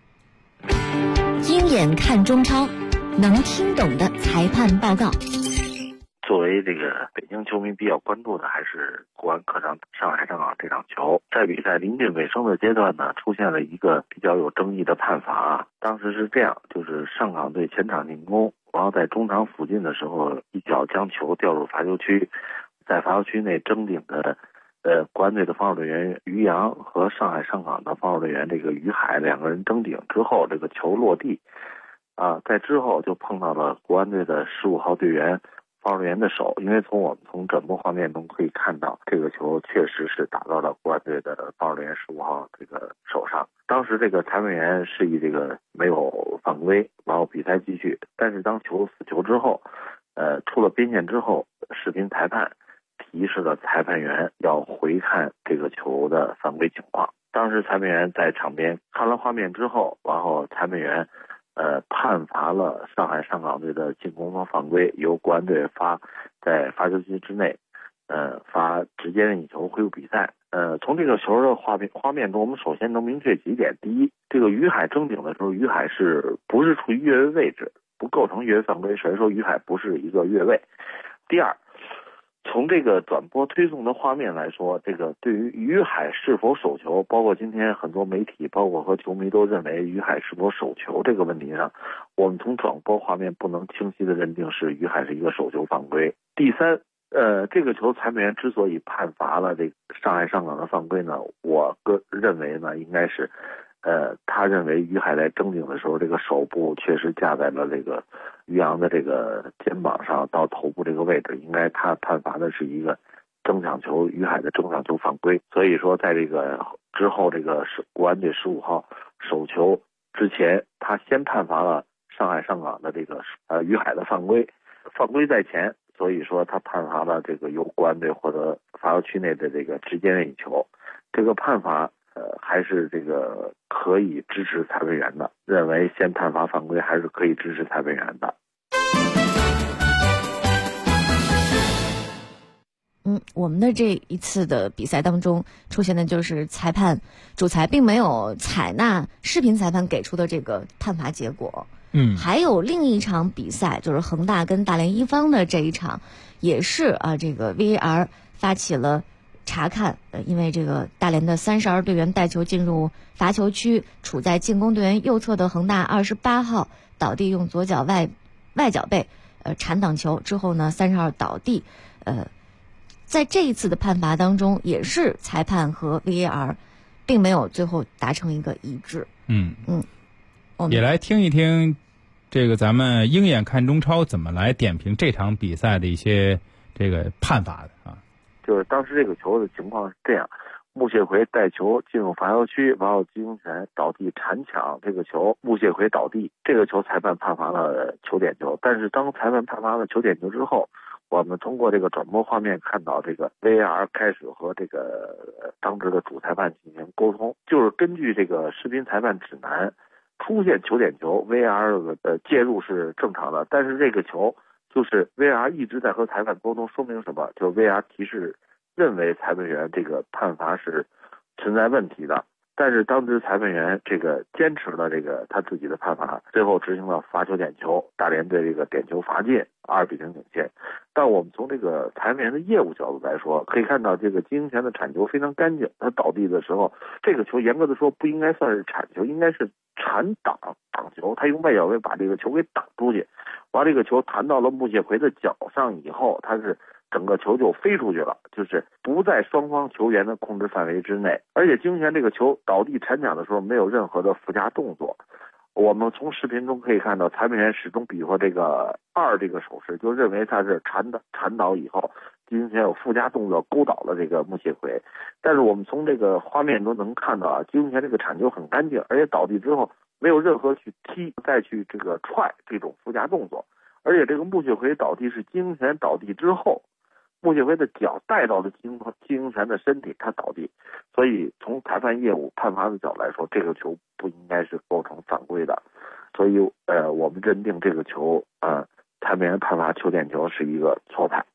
鹰眼看中超，能听懂的裁判报告。 作为这个北京球迷比较关注的还是国安客场上海上港这场球。在比赛临近尾声的阶段呢，出现了一个比较有争议的判罚。当时是这样，就是上港队前场进攻，然后在中场附近的时候，一脚将球掉入罚球区，在罚球区内争顶的国安队的防守队员于洋和上海上港的防守队员这个于海两个人争顶之后，这个球落地在之后就碰到了国安队的15号队员防守队员的手，因为我们从转播画面中可以看到，这个球确实是打到了国安队的防守队员15号这个手上。当时这个裁判员示意这个没有犯规，然后比赛继续。但是当球死球之后，出了边线之后，视频裁判提示了裁判员要回看这个球的犯规情况。当时裁判员在场边看了画面之后，然后裁判员判罚了上海上港队的进攻方犯规，由国安队在罚球区之内罚直接任意球恢复比赛。从这个球的画面中，我们首先能明确几点：第一，这个于海争顶的时候，于海不是处于越位位置，不构成越位犯规，所以说于海不是一个越位。第二，从这个转播推送的画面来说，这个对于于海是否手球，包括今天很多媒体包括和球迷都认为于海是否手球这个问题上，我们从转播画面不能清晰的认定是于海是一个手球犯规。第三，这个球裁判员之所以判罚了这个上海上港的犯规呢，我认为呢应该是他认为于海在争顶的时候，这个手部确实架在了这个于洋的这个肩膀上到头部这个位置，应该他判罚的是一个争抢球，于海的争抢球犯规。所以说在这个之后，这个国安队15号手球之前，他先判罚了上海上港的这个于海的犯规在前，所以说他判罚了这个由国安队获得罚球区内的这个直接任意球。这个判罚还是这个可以支持裁判员的，认为先判罚犯规还是可以支持裁判员的。 我们的这一次的比赛当中出现的就是主裁并没有采纳视频裁判给出的这个判罚结果。还有另一场比赛，就是恒大跟大连一方的这一场，也是这个 VAR 发起了查看，因为这个大连的32队员带球进入罚球区，处在进攻队员右侧的恒大28号倒地，用左脚外脚背铲挡球之后呢，32号倒地。在这一次的判罚当中，也是裁判和 VAR 并没有最后达成一个一致。 也来听一听这个咱们鹰眼看中超怎么来点评这场比赛的一些这个判罚的啊。 就是当时这个球的情况是这样，穆谢奎带球进入罚球区，然后金泉倒地铲抢这个球，穆谢奎倒地，这个球裁判判罚了球点球。但是当裁判判罚了球点球之后，我们通过这个转播画面看到，这个 VAR 开始和这个当值的主裁判进行沟通，就是根据这个视频裁判指南，出现球点球 VAR 的介入是正常的，但是这个球就是 VAR 一直在和裁判沟通，说明什么？就是 VAR 提示认为裁判员这个判罚是存在问题的，但是当值裁判员这个坚持了这个他自己的判罚，最后执行了罚球点球，大连队这个点球罚进2-0领先。但我们从这个裁判员的业务角度来说，可以看到这个金泉的铲球非常干净，他倒地的时候，这个球严格的说不应该算是铲球，应该是铲挡球，他用外脚背把这个球给挡出去，把这个球弹到了穆谢奎的脚上以后，他是整个球就飞出去了，就是不在双方球员的控制范围之内。而且金泉这个球倒地铲抢的时候没有任何的附加动作，我们从视频中可以看到裁判员始终比划这个2这个手势，就认为他是铲倒以后金泉有附加动作勾倒了这个穆谢奎。但是我们从这个画面中能看到金泉这个铲球很干净，而且倒地之后没有任何去踢再去这个踹这种附加动作。而且这个穆谢奎倒地是金泉倒地之后，穆谢奎的脚带到了金泉的身体，他倒地。所以从裁判业务判罚的角度来说，这个球不应该是构成犯规的。所以我们认定这个球裁判员判罚球点球是一个错判。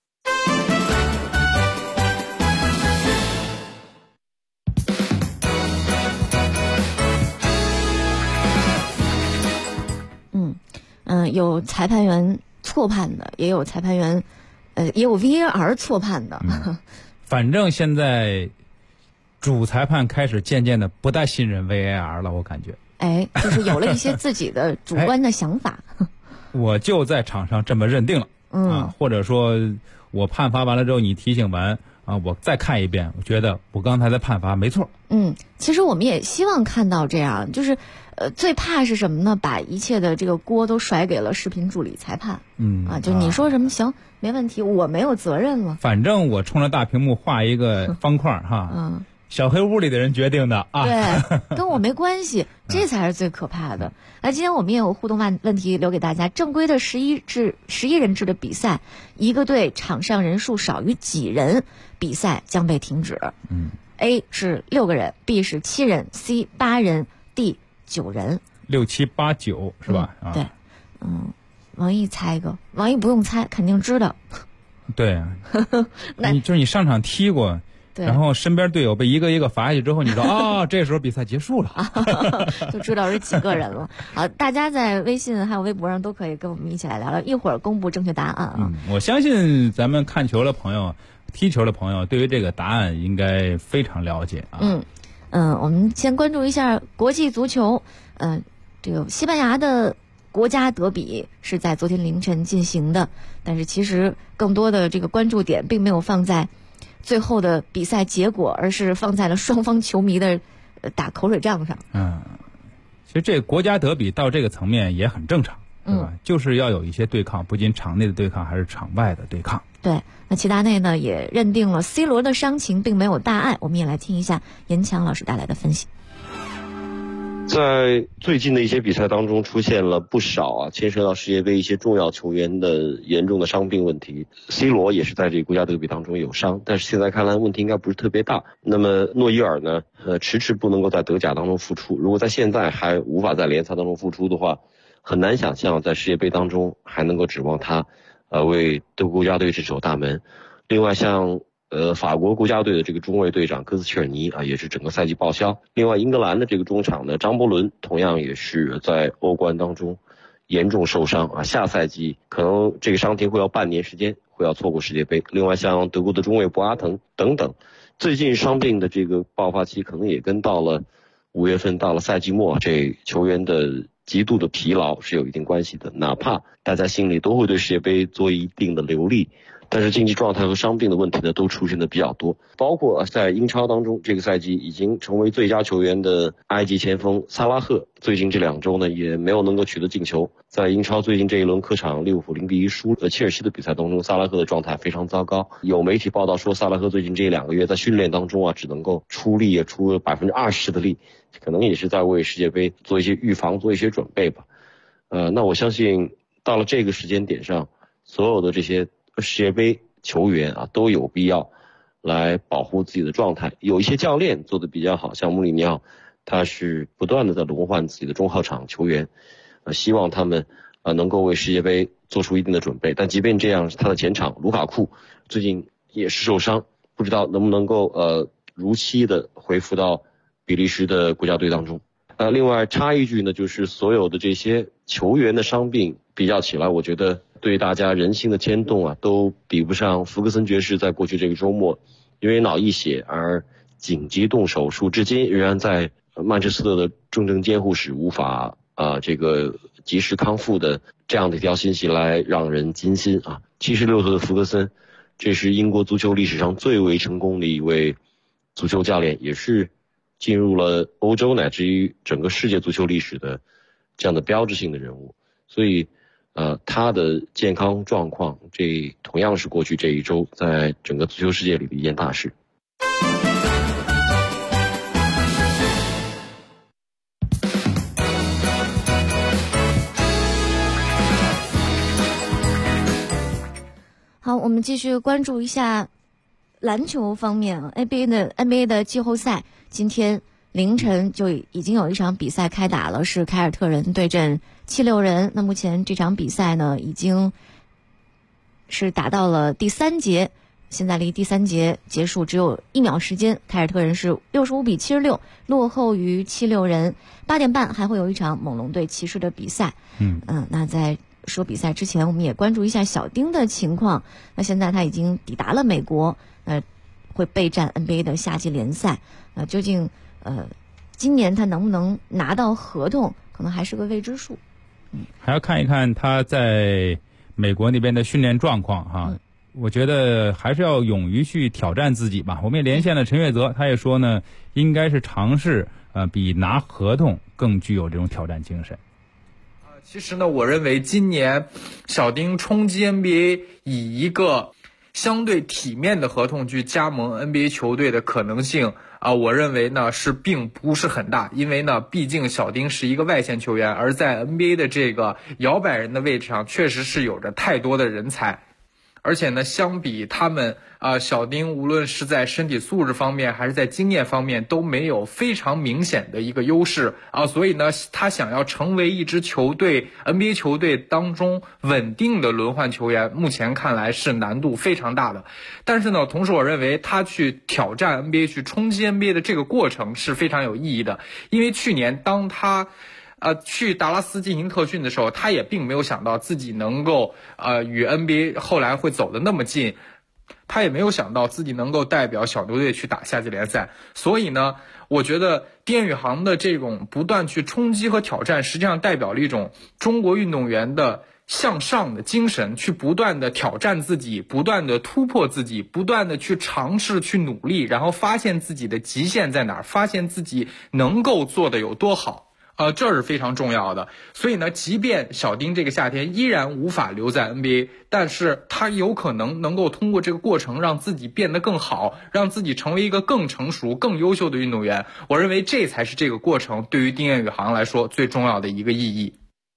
有裁判员错判的，也有裁判员也有 VAR 错判的。 反正现在主裁判开始渐渐的不太信任 VAR 了，我感觉。 就是有了一些自己的主观的想法。 我就在场上这么认定了，或者说我判罚完了之后，你提醒完啊，我再看一遍，我觉得我刚才的判罚没错。 其实我们也希望看到这样，就是最怕是什么呢？把一切的这个锅都甩给了视频助理裁判。就你说什么行，没问题，我没有责任了。 反正我冲着大屏幕画一个方块哈。小黑屋里的人决定的啊， 对，跟我没关系，这才是最可怕的。今天我们也有互动问题留给大家。正规的11人制的比赛，一个队场上人数少于几人，比赛将被停止。A 是6个人 ，B 是7人 ，C 8人 ，D 9人。 6、7、8、9是吧？ 对，王毅猜一个，王毅不用猜，肯定知道。 对，你上场踢过。然后身边队友被一个一个罚下去之后，你说这时候比赛结束了， 就知道是几个人了。好，大家在微信还有微博上都可以跟我们一起来聊聊，一会儿公布正确答案啊。 我相信咱们看球的朋友、踢球的朋友，对于这个答案应该非常了解啊。 我们先关注一下国际足球。这个西班牙的国家德比是在昨天凌晨进行的，但是其实更多的这个关注点并没有放在最后的比赛结果，而是放在了双方球迷的打口水仗上。 其实这国家德比到这个层面也很正常，对吧？就是要有一些对抗，不仅场内的对抗，还是场外的对抗。 对，那齐达内呢也认定了 C 罗的伤情并没有大碍。我们也来听一下严强老师带来的分析。 在最近的一些比赛当中出现了不少牵涉到世界杯一些重要球员的严重的伤病问题。C 罗也是在这个国家德比当中有伤，但是现在看来问题应该不是特别大。那么诺伊尔呢，迟迟不能够在德甲当中复出。如果在现在还无法在联赛当中复出的话，很难想象在世界杯当中还能够指望他为德国国家队这守大门。另外像法国国家队的这个中卫队长戈斯切尔尼也是整个赛季报销。另外英格兰的这个中场呢，张伯伦同样也是在欧冠当中严重受伤下赛季可能这个伤停会要半年时间，会要错过世界杯。另外像德国的中卫博阿滕等等，最近伤病的这个爆发期可能也跟到了5月份到了赛季末，这球员的极度的疲劳是有一定关系的。哪怕大家心里都会对世界杯做一定的留力，但是竞技状态和伤病的问题呢，都出现的比较多。包括在英超当中，这个赛季已经成为最佳球员的埃及前锋萨拉赫，最近这2周呢也没有能够取得进球。在英超最近这一轮客场利物浦0-1输切尔西的比赛当中，萨拉赫的状态非常糟糕。有媒体报道说，萨拉赫最近这2个月在训练当中只能够出力出了20%的力，可能也是在为世界杯做一些预防，做一些准备吧。那我相信到了这个时间点上，所有的这些世界杯球员都有必要来保护自己的状态。有一些教练做的比较好，像穆里尼奥，他是不断的在轮换自己的中后场球员，希望他们能够为世界杯做出一定的准备。但即便这样，他的前场卢卡库最近也是受伤，不知道能不能够如期的恢复到比利时的国家队当中。另外插一句呢，就是所有的这些球员的伤病比较起来，我觉得对大家人心的牵动都比不上福格森爵士在过去这个周末因为脑溢血而紧急动手术，至今仍然在曼彻斯特的重症监护室无法这个及时康复的这样的一条信息来让人惊心76岁的福格森，这是英国足球历史上最为成功的一位足球教练，也是进入了欧洲乃至于整个世界足球历史的这样的标志性的人物。所以他的健康状况，这同样是过去这一周在整个足球世界里的一件大事。 好，我们继续关注一下篮球方面NBA 的季后赛，今天凌晨就已经有一场比赛开打了，是凯尔特人对阵76人。那目前这场比赛呢，已经是打到了第3节，现在离第3节结束只有1秒时间，凯尔特人是65-76落后于76人。8点半还会有一场猛龙对骑士的比赛。那在说比赛之前，我们也关注一下小丁的情况。那现在他已经抵达了美国，会备战 NBA 的夏季联赛。究竟今年他能不能拿到合同，可能还是个未知数。 还要看一看他在美国那边的训练状况哈。我觉得还是要勇于去挑战自己吧。我们也连线了陈月泽，他也说呢，应该是尝试比拿合同更具有这种挑战精神。 其实呢，我认为今年小丁冲击 NBA 以一个相对体面的合同去加盟 NBA 球队的可能性我认为呢并不是很大，因为呢毕竟小丁是一个外线球员，而在 NBA 的这个摇摆人的位置上确实是有着太多的人才。而且呢，相比他们小丁无论是在身体素质方面还是在经验方面都没有非常明显的一个优势所以呢，他想要成为一支球队 NBA 球队当中稳定的轮换球员，目前看来是难度非常大的。但是呢，同时我认为他去挑战 NBA 去冲击 NBA 的这个过程是非常有意义的，因为去年当他去达拉斯进行特训的时候，他也并没有想到自己能够与 NBA 后来会走得那么近，他也没有想到自己能够代表小牛队去打夏季联赛。所以呢，我觉得丁宇航的这种不断去冲击和挑战，实际上代表了一种中国运动员的向上的精神，去不断的挑战自己，不断的突破自己，不断的去尝试去努力，然后发现自己的极限在哪儿，发现自己能够做的有多好。这是非常重要的。所以呢，即便小丁这个夏天依然无法留在 NBA， 但是他有可能够通过这个过程让自己变得更好，让自己成为一个更成熟更优秀的运动员。我认为这才是这个过程对于丁彦雨航来说最重要的一个意义。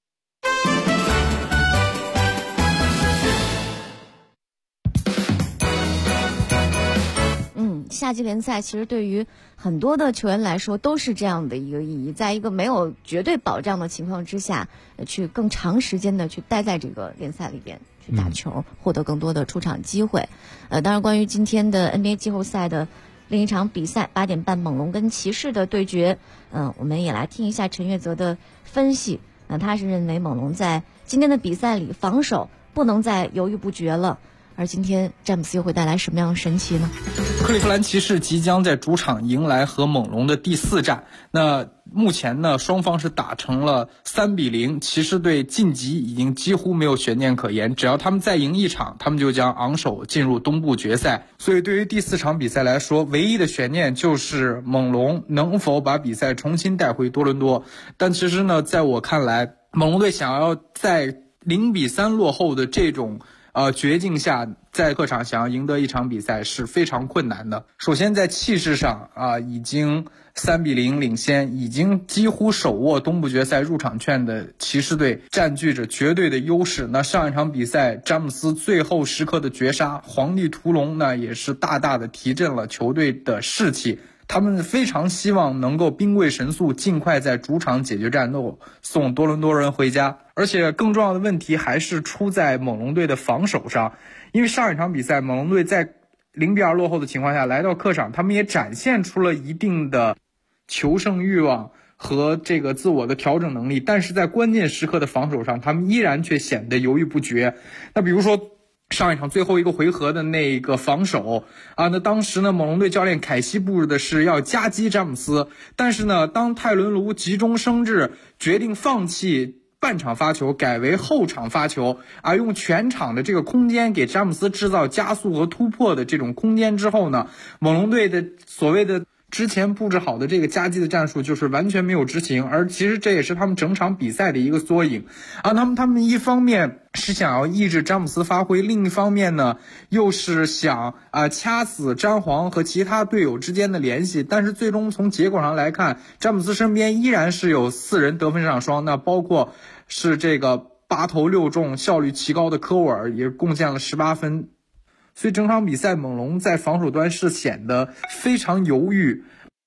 夏季联赛其实对于很多的球员来说都是这样的一个意义，在一个没有绝对保障的情况之下，去更长时间的去待在这个联赛里边去打球，获得更多的出场机会。当然关于今天的 NBA 季后赛的另一场比赛8点半猛龙跟骑士的对决，我们也来听一下陈月泽的分析。他是认为猛龙在今天的比赛里防守不能再犹豫不决了。而今天詹姆斯又会带来什么样的神奇呢？ 克利夫兰骑士即将在主场迎来和猛龙的第4战。那目前呢，双方是打成了3-0，骑士队晋级已经几乎没有悬念可言，只要他们再赢一场，他们就将昂首进入东部决赛。所以对于第4场比赛来说，唯一的悬念就是猛龙能否把比赛重新带回多伦多。但其实呢，在我看来，猛龙队想要在0-3落后的这种绝境下，在客场想要赢得一场比赛是非常困难的。首先在气势上已经3-0领先，已经几乎手握东部决赛入场券的骑士队占据着绝对的优势。那上一场比赛詹姆斯最后时刻的绝杀皇帝屠龙呢，也是大大的提振了球队的士气。他们非常希望能够兵贵神速，尽快在主场解决战斗，送多伦多人回家。而且更重要的问题还是出在猛龙队的防守上，因为上一场比赛猛龙队在0-2落后的情况下来到客场，他们也展现出了一定的求胜欲望和这个自我的调整能力，但是在关键时刻的防守上，他们依然却显得犹豫不决。那比如说上一场最后一个回合的那个防守那当时呢，猛龙队教练凯西布置的是要夹击詹姆斯，但是呢，当泰伦卢急中生智，决定放弃半场发球，改为后场发球用全场的这个空间给詹姆斯制造加速和突破的这种空间之后呢，猛龙队的所谓的之前布置好的这个夹击的战术就是完全没有执行，而其实这也是他们整场比赛的一个缩影他们一方面是想要抑制詹姆斯发挥，另一方面呢又是想掐死詹皇和其他队友之间的联系。但是最终从结果上来看，詹姆斯身边依然是有4人得分上双，那包括是这个8投6中效率奇高的科沃尔也贡献了18分。所以整场比赛猛龙在防守端是显得非常犹豫。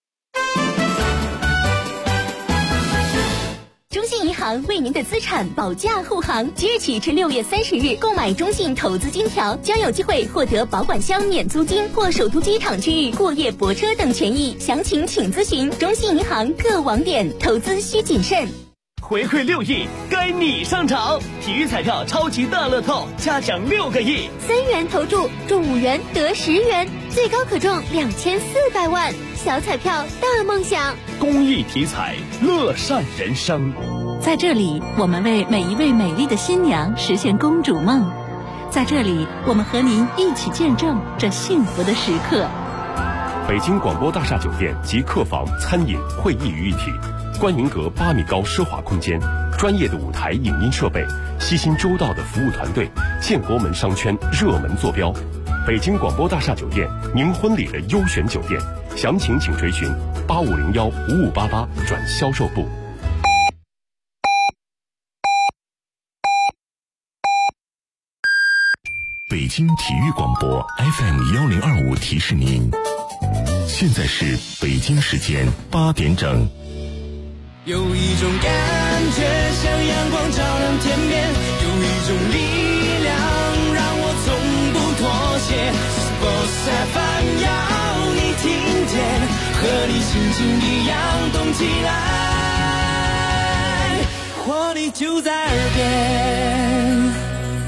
中信银行为您的资产保驾护航，即日起至6月30日购买中信投资金条，将有机会获得保管箱免租金或首都机场区域过夜泊车等权益。详情请咨询中信银行各网点，投资需谨慎。 回馈6亿，该你上场！体育彩票超级大乐透，加奖6个亿 ，3元投注中5元得10元，最高可中2400万。小彩票大梦想， 公益体彩，乐善人生。 在这里，我们为每一位美丽的新娘实现公主梦。在这里，我们和您一起见证这幸福的时刻。 北京广播大厦酒店集客房、餐饮、会议于一体，观云阁8米高奢华空间，专业的舞台影音设备，悉心周到的服务团队，建国门商圈热门坐标。北京广播大厦酒店，您婚礼的优选酒店，详情请垂询85015588转销售部。 北京体育广播 FM1025提示您，现在是北京时间8点整。 有一种感觉像阳光照亮天边，有一种力量让我从不妥协。Sports FM 要你听见，和你心情一样动起来，活力就在耳边。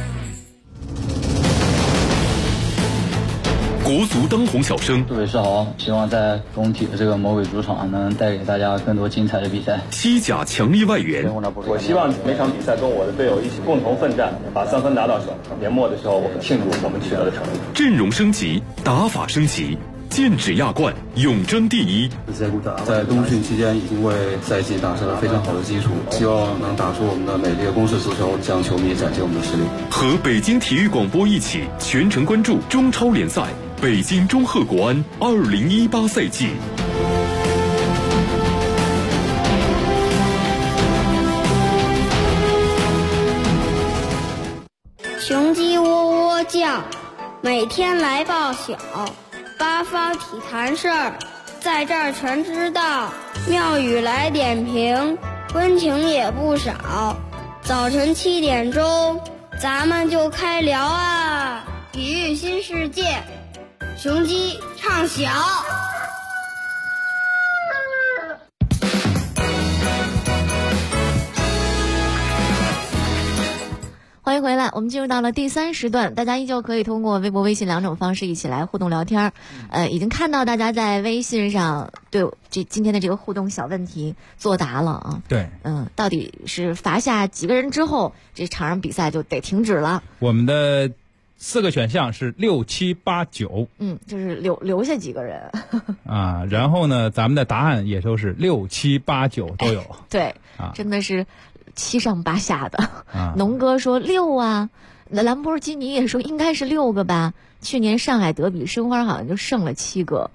国足当红小生， 各位是好，希望在工体的这个魔鬼主场能带给大家更多精彩的比赛。 西甲强力外援， 我希望每场比赛跟我的队友一起共同奋战，把3分拿到手。年末的时候，我们庆祝我们取得的成绩。 阵容升级，打法升级，剑指亚冠，永争第一。 在冬训期间已经为赛季打下了非常好的基础，希望能打出我们的美丽的攻势足球，向球迷展现我们的实力。 和北京体育广播一起全程关注中超联赛。北京中赫国安2018赛季。 雄鸡喔喔叫，每天来报晓，八方体坛事儿，在这儿全知道。妙语来点评，温情也不少。早晨7点钟，咱们就开聊啊！体育新世界。雄鸡唱晓。 欢迎回来，我们进入到了第3时段，大家依旧可以通过微博、微信2种方式一起来互动聊天。已经看到大家在微信上对今天的这个互动小问题作答了啊。 对， 到底是罚下几个人之后，这场上比赛就得停止了？我们的4个选项是6、7、8、9。 就是留下几个人啊。然后呢，咱们的答案也都是6、7、8、9都有。 对，真的是7上8下的。农哥说6啊，那兰博基尼也说应该是6个吧。去年上海德比申花好像就剩了7个，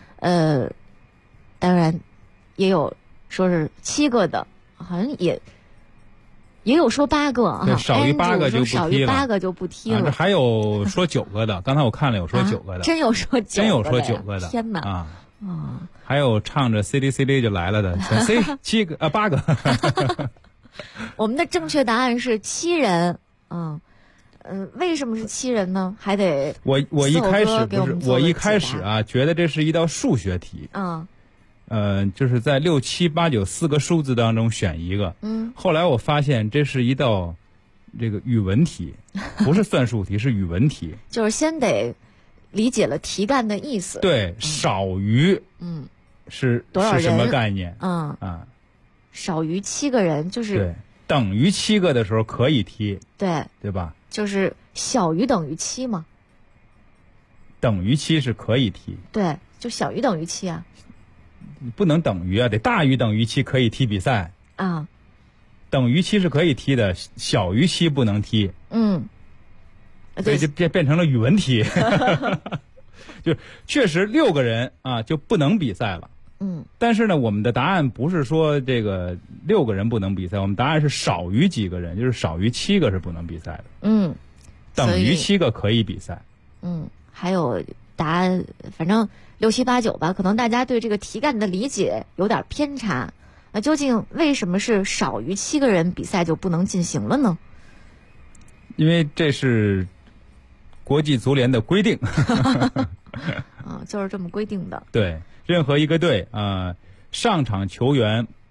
当然也有说是7个的，好像也有说8个啊， 少于8个就不踢了。 少于8个就不踢了。 这还有说9个的，刚才我看了有说9个的， 真有说9个的。天哪！ 还有唱着 CD CD 就来了的，C 8个。 我们的正确答案是7人。为什么是7人呢？还得我一开始不是，我一开始觉得这是一道数学题。就是在6、7、8、9 4个数字当中选一个。后来我发现这是一道这个语文题，不是算术题，是语文题。 就是先得理解了题干的意思。 对，少于是多少人？ 是什么概念？ 少于7个人就是对，等于7个的时候可以踢。对吧？ 就是小于等于7嘛。 等于7是可以踢。 对，就小于等于7啊。 你不能等于得大于等于7可以踢比赛啊。 等于7是可以踢的，小于7不能踢。所以就变成了语文题。就确实6个人就不能比赛了。但是呢，我们的答案不是说这个6个人不能比赛，我们答案是少于几个人，就是少于7个是不能比赛的。等于7个可以比赛。 还有答案，反正6、7、8、9吧，可能大家对这个题干的理解有点偏差。究竟为什么是少于7个人比赛就不能进行了呢？ 因为这是国际足联的规定。 就是这么规定的。 对，任何一个队上场球员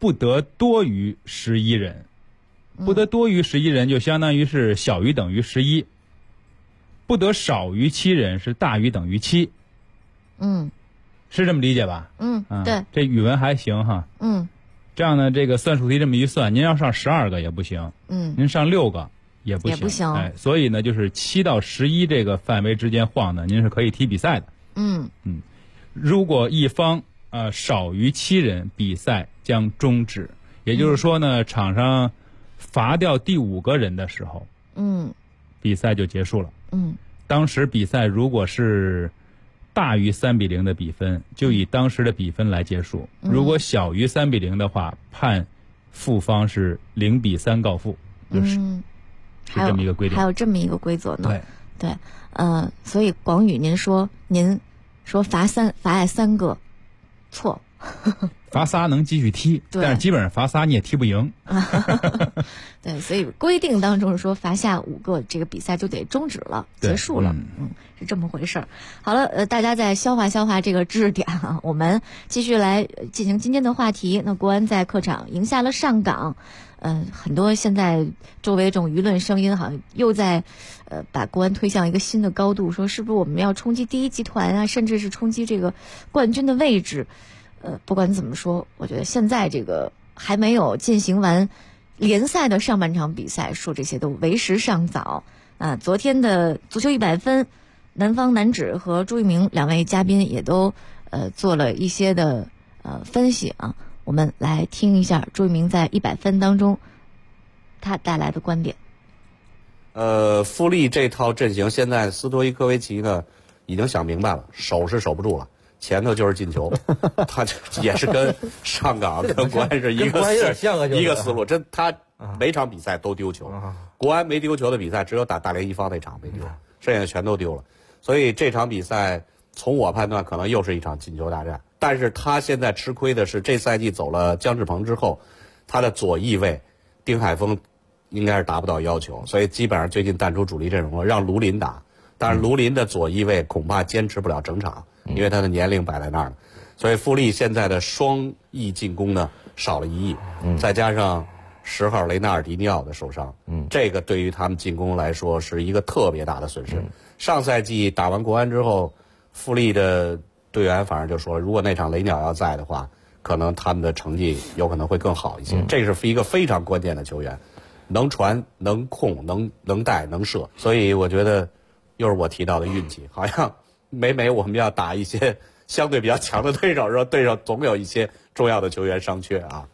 不得多于11人，不得多于11人就相当于是小于等于11，不得少于7人是大于等于7。是这么理解吧？ 对， 这语文还行哈。这样呢，这个算术题这么一算，您要上12个也不行，您上6个也不行，所以呢，就是7到11这个范围之间晃呢，您是可以踢比赛的。如果一方少于7人，比赛将终止。也就是说呢，场上罚掉第5个人的时候，比赛就结束了。当时比赛如果是大于3-0的比分，就以当时的比分来结束。如果小于3-0的话，判负方是0-3告负，是这么一个规定。 还有这么一个规则呢？ 对， 所以广宇，您说罚下3个，错。 罚仨能继续踢，但是基本上罚仨你也踢不赢。 对，所以规定当中说罚下5个，这个比赛就得终止了，结束了。是这么回事儿。好了，大家再消化消化这个知识点啊，我们继续来进行今天的话题。那国安在客场赢下了上港，很多现在周围这种舆论声音好像又在把国安推向一个新的高度，说是不是我们要冲击第一集团啊，甚至是冲击这个冠军的位置。不管怎么说，我觉得现在这个还没有进行完联赛的上半场比赛，说这些都为时尚早啊。昨天的足球100分，南方男芷和朱一鸣2位嘉宾也都做了一些的分析啊。我们来听一下朱一鸣在100分当中他带来的观点。 富力这套阵型，现在斯托伊科维奇呢已经想明白了，守是守不住了。前头就是进球，他也是跟上港跟国安是一个思路。他每场比赛都丢球，国安没丢球的比赛只有打大连一方那场没丢，剩下全都丢了。所以这场比赛从我判断可能又是一场进球大战。但是他现在吃亏的是，这赛季走了姜志鹏之后，他的左翼位丁海峰应该是达不到要求，所以基本上最近淡出主力阵容了，让卢林打。但是卢林的左翼位恐怕坚持不了整场，因为他的年龄摆在那儿了。所以富力现在的双翼进攻呢少了1翼，再加上10号雷纳尔迪尼奥的受伤，这个对于他们进攻来说是一个特别大的损失。上赛季打完国安之后，富力的队员反正就说，如果那场雷鸟要在的话，可能他们的成绩有可能会更好一些。这是一个非常关键的球员，能传能控能带能射，所以我觉得又是我提到的运气，好像每我们要打一些相对比较强的对手，说对手总有一些重要的球员伤缺啊。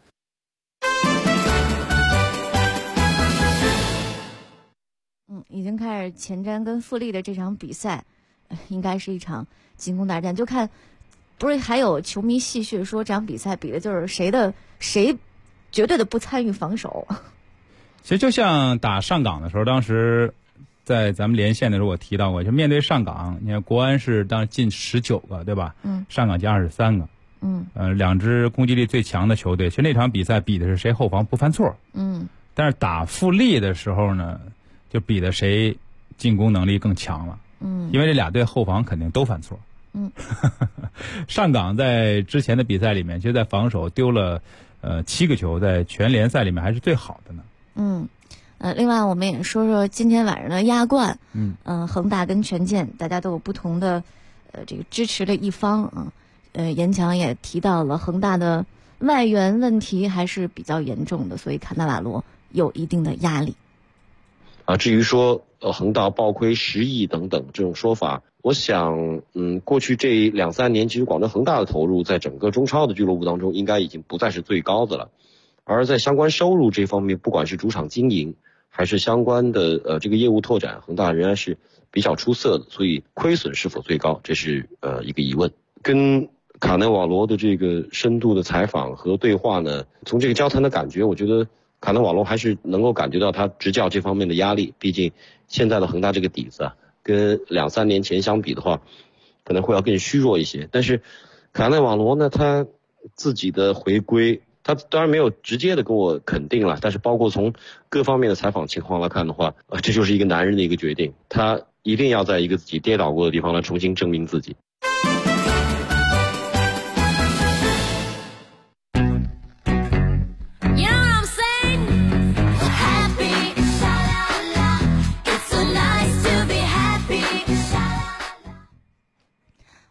已经开始前瞻跟富力的这场比赛，应该是一场进攻大战。就看，不是还有球迷戏谑说这场比赛比的就是谁绝对的不参与防守。 其实就像打上港的时候，当时在咱们连线的时候我提到过，就面对上港，你看国安是当时进19个，对吧？上港进23个。两支攻击力最强的球队，其实那场比赛比的是谁后防不犯错。但是打富力的时候呢，就比的谁进攻能力更强了。因为这俩队后防肯定都犯错。上港在之前的比赛里面，其实在防守丢了7个球，在全联赛里面还是最好的呢。 另外我们也说说今天晚上的亚冠。恒大跟权健大家都有不同的这个支持的一方啊。严强也提到了恒大的外援问题还是比较严重的，所以卡纳瓦罗有一定的压力。 至于说恒大暴亏10亿等等这种说法，我想过去这2-3年，其实广州恒大的投入在整个中超的俱乐部当中应该已经不再是最高的了。而在相关收入这方面，不管是主场经营还是相关的这个业务拓展，恒大仍然是比较出色的，所以亏损是否最高，这是一个疑问。跟卡内瓦罗的这个深度的采访和对话呢，从这个交谈的感觉，我觉得卡内瓦罗还是能够感觉到他执教这方面的压力。毕竟现在的恒大这个底子跟2-3年前相比的话，可能会要更虚弱一些。但是卡内瓦罗呢，他自己的回归，他当然没有直接的跟我肯定了，但是包括从各方面的采访情况来看的话，这就是一个男人的一个决定，他一定要在一个自己跌倒过的地方来重新证明自己。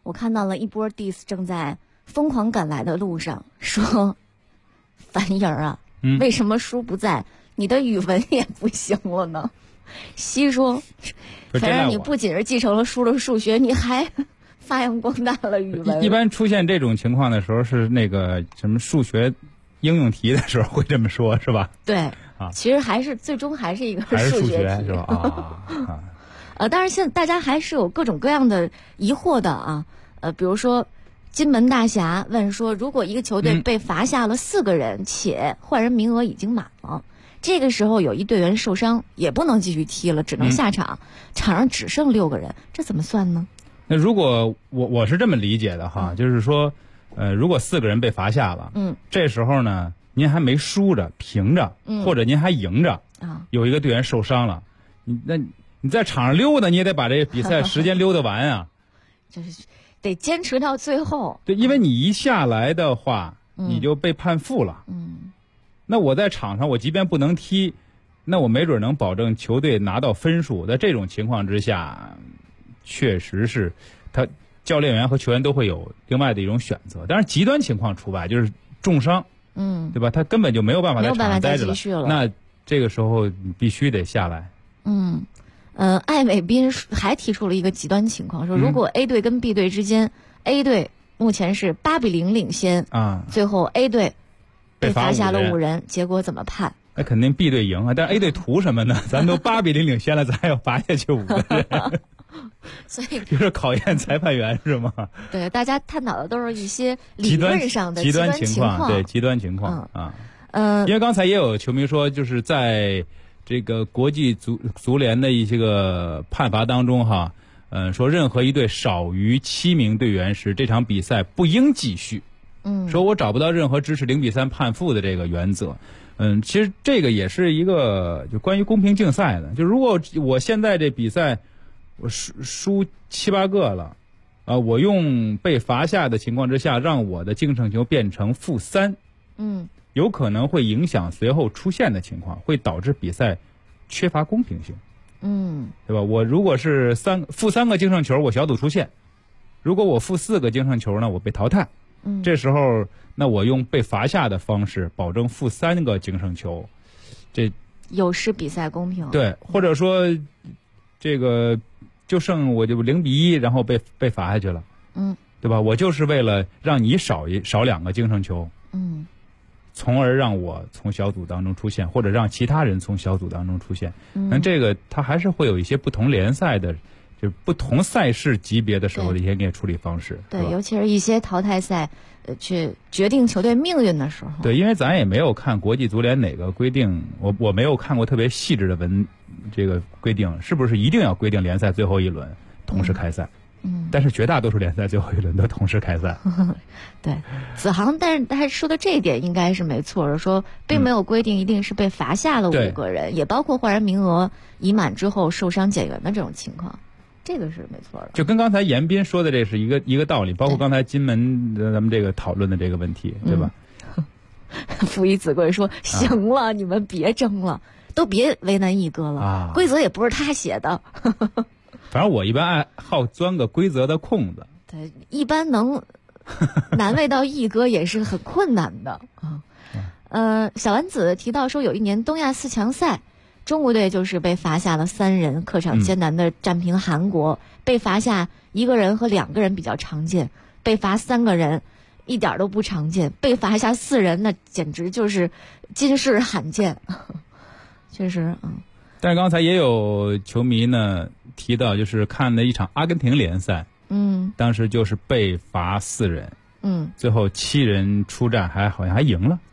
我看到了一波 diss 正在疯狂赶来的路上，说樊莹啊，为什么书不在？你的语文也不行了呢？西说，反正你不仅是继承了书的数学，你还发扬光大了语文。 一般出现这种情况的时候，是那个什么数学应用题的时候会这么说，是吧？ 对，其实最终还是一个数学题， 是吧？ 当然现在大家还是有各种各样的疑惑的啊，比如说金门大侠问说，如果一个球队被罚下了4个人，且换人名额已经满了。这个时候有一队员受伤，也不能继续踢了，只能下场，场上只剩6个人，这怎么算呢？ 那如果我是这么理解的哈，就是说，如果4个人被罚下了，这时候呢，您还没输着平着，或者您还赢着，有一个队员受伤了，你在场上溜达，你也得把这比赛时间溜达完啊， 就是得坚持到最后。 对，因为你一下来的话，你就被判负了。那我在场上，我即便不能踢，那我没准能保证球队拿到分数。在这种情况之下，确实是他教练员和球员都会有另外的一种选择。当然，极端情况除外，就是重伤，对吧？他根本就没有办法在场上待着了。那这个时候你必须得下来。 艾伟斌还提出了一个极端情况，说如果 A 队跟 B 队之间，A 队目前是8比0领先最后 A 队被罚下了5人，结果怎么判？ 那肯定 B 队赢啊，但是 A 队图什么呢？咱都8比0领先了，咱还要罚下去5个人， 所以就是考验裁判员是吗？ 对，大家探讨的都是一些理论上的极端情况，对极端情况因为刚才也有球迷说，就是在这个国际足联的一些个判罚当中哈，说任何一队少于7名队员时，这场比赛不应继续。说我找不到任何支持0比3判负的这个原则。其实这个也是一个就关于公平竞赛的，就如果我现在这比赛我输7、8个了，我用被罚下的情况之下，让我的净胜球变成-3，有可能会影响随后出现的情况，会导致比赛缺乏公平性。对吧？我如果是-3个净胜球，我小组出线；如果我-4个净胜球呢，我被淘汰。这时候，那我用被罚下的方式保证-3个净胜球，这有失比赛公平。 对，或者说这个就剩我就0比1，然后被罚下去了。对吧？我就是为了让你少2个净胜球。从而让我从小组当中出现，或者让其他人从小组当中出现。那这个它还是会有一些不同联赛的，就是不同赛事级别的时候的一些处理方式。 对，尤其是一些淘汰赛，去决定球队命运的时候。 对，因为咱也没有看国际足联哪个规定，我没有看过特别细致的这个规定，是不是一定要规定联赛最后一轮同时开赛？但是绝大多数联赛最后一轮都同时开赛。 对，子航，但是他说的这一点应该是没错的，说并没有规定一定是被罚下了5个人，也包括换人名额已满之后受伤减员的这种情况，这个是没错的。 就跟刚才严斌说的这是一个道理，包括刚才金门咱们这个讨论的这个问题，对吧？ 父以子贵说，行了，你们别争了，都别为难一哥了，规则也不是他写的。 反正我一般爱好钻个规则的空子。 对，一般能难为到一哥也是很困难的啊。小丸子提到说，有一年东亚4强赛，中国队就是被罚下了3人，客场艰难的战平韩国。被罚下1个人和2个人比较常见，被罚3个人一点都不常见，被罚下4人那简直就是今世罕见。确实但是刚才也有球迷呢提到，就是看了一场阿根廷联赛，当时就是被罚4人，最后7人出战，好像还赢了，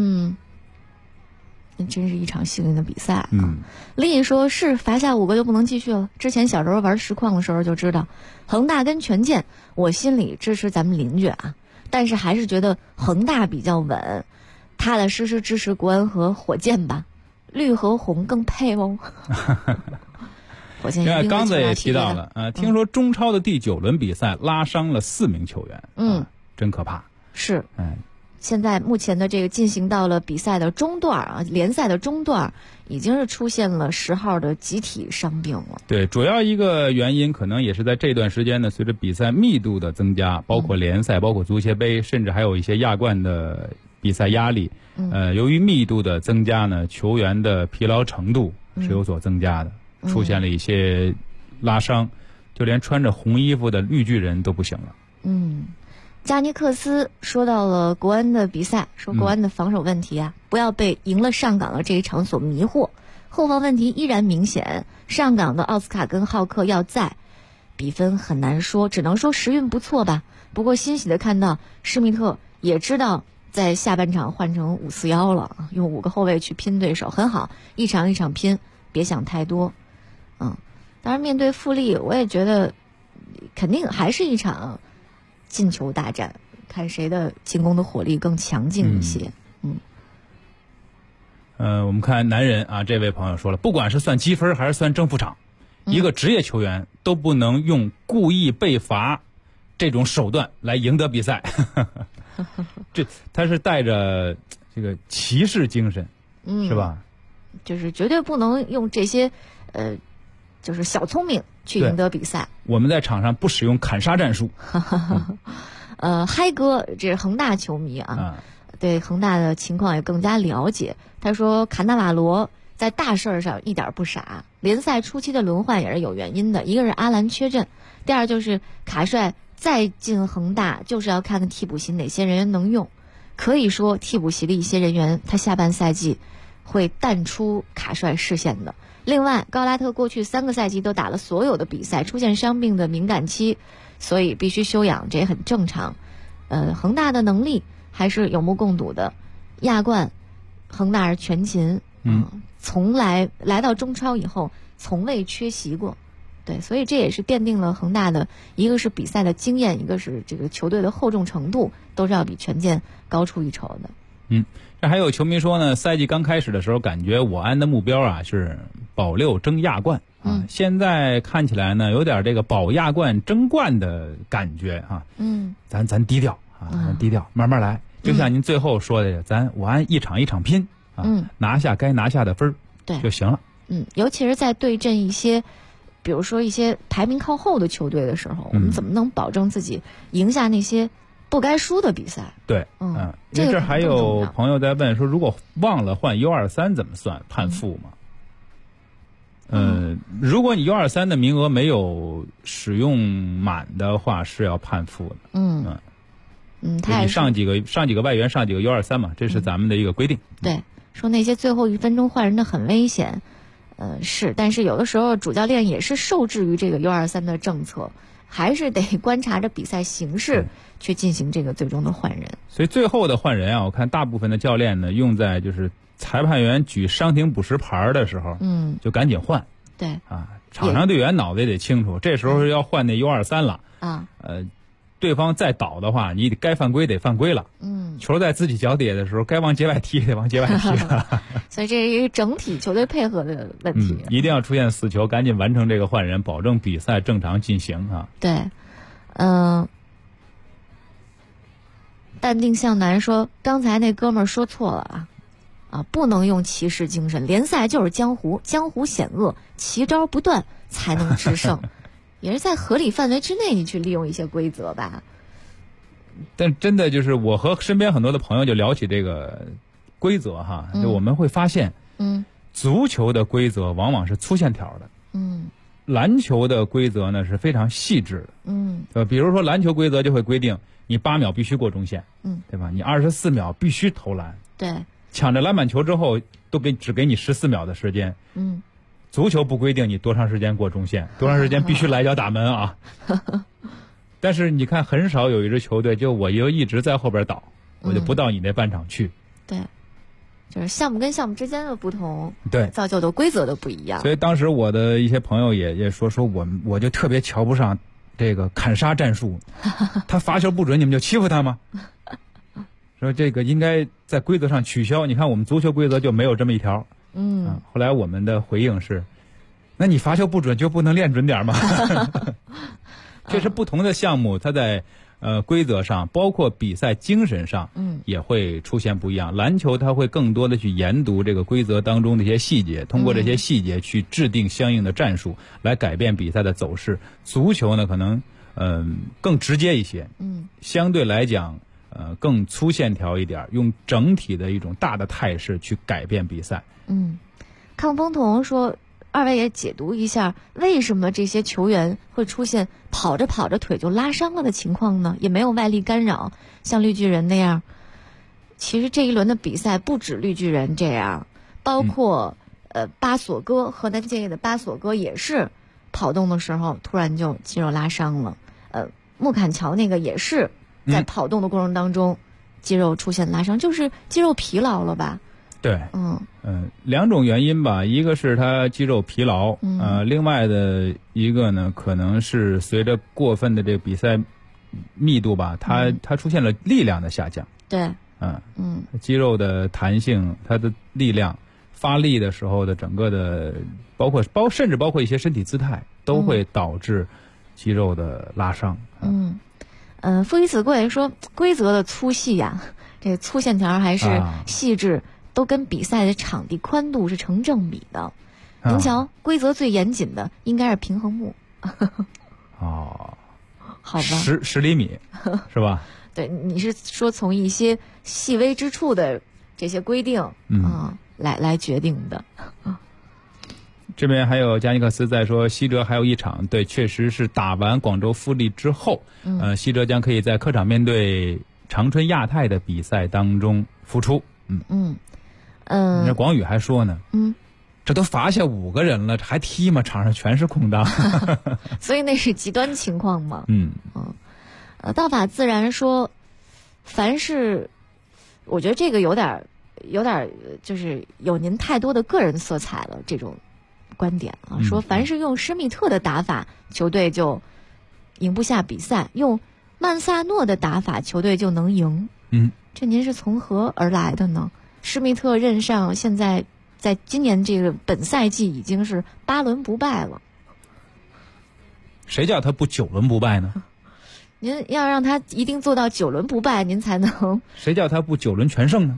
那真是一场幸运的比赛啊。另一说是罚下5个就不能继续了。之前小时候玩实况的时候就知道，恒大跟权健，我心里支持咱们邻居啊，但是还是觉得恒大比较稳，踏踏实实支持国安和火箭吧。绿和红更配哦。火箭另外，刚才也提到了，听说中超的第9轮比赛拉伤了4名球员，真可怕。 是， 现在目前的这个进行到了比赛的中段啊，联赛的中段，已经是出现了10号的集体伤病了。 对，主要一个原因可能也是在这段时间呢，随着比赛密度的增加，包括联赛，包括足协杯，甚至还有一些亚冠的比赛压力。由于密度的增加呢，球员的疲劳程度是有所增加的，出现了一些拉伤，就连穿着红衣服的绿巨人都不行了。 加尼克斯说到了国安的比赛，说国安的防守问题啊，不要被赢了上港的这一场所迷惑，后防问题依然明显，上港的奥斯卡跟浩克要在，比分很难说，只能说时运不错吧。不过欣喜的看到施密特也知道在下半场换成5-4-1了，用5个后卫去拼对手，很好，一场一场拼，别想太多。当然面对富力，我也觉得肯定还是一场进球大战，看谁的进攻的火力更强劲一些。 我们看男人啊，这位朋友说了，不管是算积分还是算正负场，一个职业球员都不能用故意被罚这种手段来赢得比赛。这他是带着这个骑士精神，是吧？ 就是绝对不能用这些就是小聪明去赢得比赛。 我们在场上不使用砍杀战术。 嗨哥，这是恒大球迷啊，对恒大的情况也更加了解。他说卡纳瓦罗在大事上一点不傻，联赛初期的轮换也是有原因的，一个是阿兰缺阵，第二就是卡帅再进恒大就是要看看替补席哪些人员能用。可以说替补席的一些人员他下半赛季会淡出卡帅视线的。另外高拉特过去3个赛季都打了所有的比赛，出现伤病的敏感期，所以必须休养，这也很正常。恒大的能力还是有目共睹的，亚冠恒大是全勤，从来到中超以后从未缺席过。对，所以这也是奠定了恒大的一个是比赛的经验，一个是这个球队的厚重程度，都是要比权健高出一筹的。 这还有球迷说呢，赛季刚开始的时候感觉我安的目标啊是保6争亚冠啊，现在看起来呢有点这个保亚冠争冠的感觉啊。咱低调啊，咱低调，慢慢来。就像您最后说的，咱我安一场一场拼啊，拿下该拿下的分就行了。 尤其是在对阵一些比如说一些排名靠后的球队的时候，我们怎么能保证自己赢下那些不该输的比赛？ 对，这还有朋友在问说，如果忘了换 U23 怎么算？判负吗？如果你 U23 的名额没有使用满的话，是要判负的。你上几个外援，上几个 U23 嘛，这是咱们的一个规定。 对，说那些最后1分钟换人的很危险。是，但是有的时候主教练也是受制于这个 U23 的政策，还是得观察着比赛形势去进行这个最终的换人。 所以最后的换人啊，我看大部分的教练呢用在就是裁判员举伤停补时牌的时候，就赶紧换。 对啊，场上队员脑子也得清楚，这时候要换那 U23 了啊。 对方再倒的话，你该犯规得犯规了。球在自己脚底下的时候，该往界外踢得往界外踢了。 所以这是一个整体球队配合的问题。 一定要出现死球，赶紧完成这个换人，保证比赛正常进行啊。 对，淡定向南说，刚才那哥们儿说错了啊，不能用骑士精神，联赛就是江湖，江湖险恶，奇招不断才能制胜。也是在合理范围之内，你去利用一些规则吧。 但真的就是我和身边很多的朋友就聊起这个规则哈，就我们会发现，足球的规则往往是粗线条的，篮球的规则呢是非常细致的，比如说篮球规则就会规定你8秒必须过中线，对吧？你24秒必须投篮， 对， 抢着篮板球之后只给你14秒的时间，足球不规定你多长时间过中线，多长时间必须来脚打门啊。但是你看，很少有一支球队就我一直在后边倒，我就不到你那半场去。 对，就是项目跟项目之间的不同， 对， 造就的规则都不一样。 所以当时我的一些朋友也说我就特别瞧不上这个砍杀战术，他罚球不准，你们就欺负他吗？说这个应该在规则上取消。你看我们足球规则就没有这么一条。后来我们的回应是，那你罚球不准就不能练准点吗？这是不同的项目，它在规则上，包括比赛精神上，也会出现不一样。篮球它会更多的去研读这个规则当中的一些细节，通过这些细节去制定相应的战术，来改变比赛的走势。足球呢，可能更直接一些，相对来讲更粗线条一点，用整体的一种大的态势去改变比赛。 康风彤说，二位也解读一下，为什么这些球员会出现跑着跑着腿就拉伤了的情况呢？也没有外力干扰，像绿巨人那样。其实这一轮的比赛不止绿巨人这样，包括巴索戈，河南建业的巴索戈也是跑动的时候突然就肌肉拉伤了。穆坎乔那个也是在跑动的过程当中肌肉出现拉伤，就是肌肉疲劳了吧？ 对，两种原因吧，一个是他肌肉疲劳，另外的一个呢，可能是随着过分的这个比赛密度吧，他出现了力量的下降。 对， 肌肉的弹性，它的力量，发力的时候的整个的，甚至包括一些身体姿态，都会导致肌肉的拉伤。 父以子贵说，规则的粗细呀，这粗线条还是细致。都跟比赛的场地宽度是成正比的。您瞧，规则最严谨的应该是平衡木。 好吧 ，10厘米是吧？ 对，你是说从一些细微之处的这些规定来决定的。 这边还有加尼克斯在说，西哲还有一场，对，确实是打完广州富力之后，西哲将可以在客场面对长春亚泰的比赛当中复出。那广宇还说呢，这都罚下5个人了，还踢吗？场上全是空档。 所以那是极端情况嘛。道法自然说，凡是，我觉得这个有点就是有您太多的个人色彩了，这种观点啊，说凡是用施密特的打法，球队就赢不下比赛；用曼萨诺的打法，球队就能赢。这您是从何而来的呢？施密特任上，现在在今年这个本赛季已经是8轮不败了。 谁叫他不9轮不败呢？ 您要让他一定做到9轮不败，您才能。 谁叫他不9轮全胜呢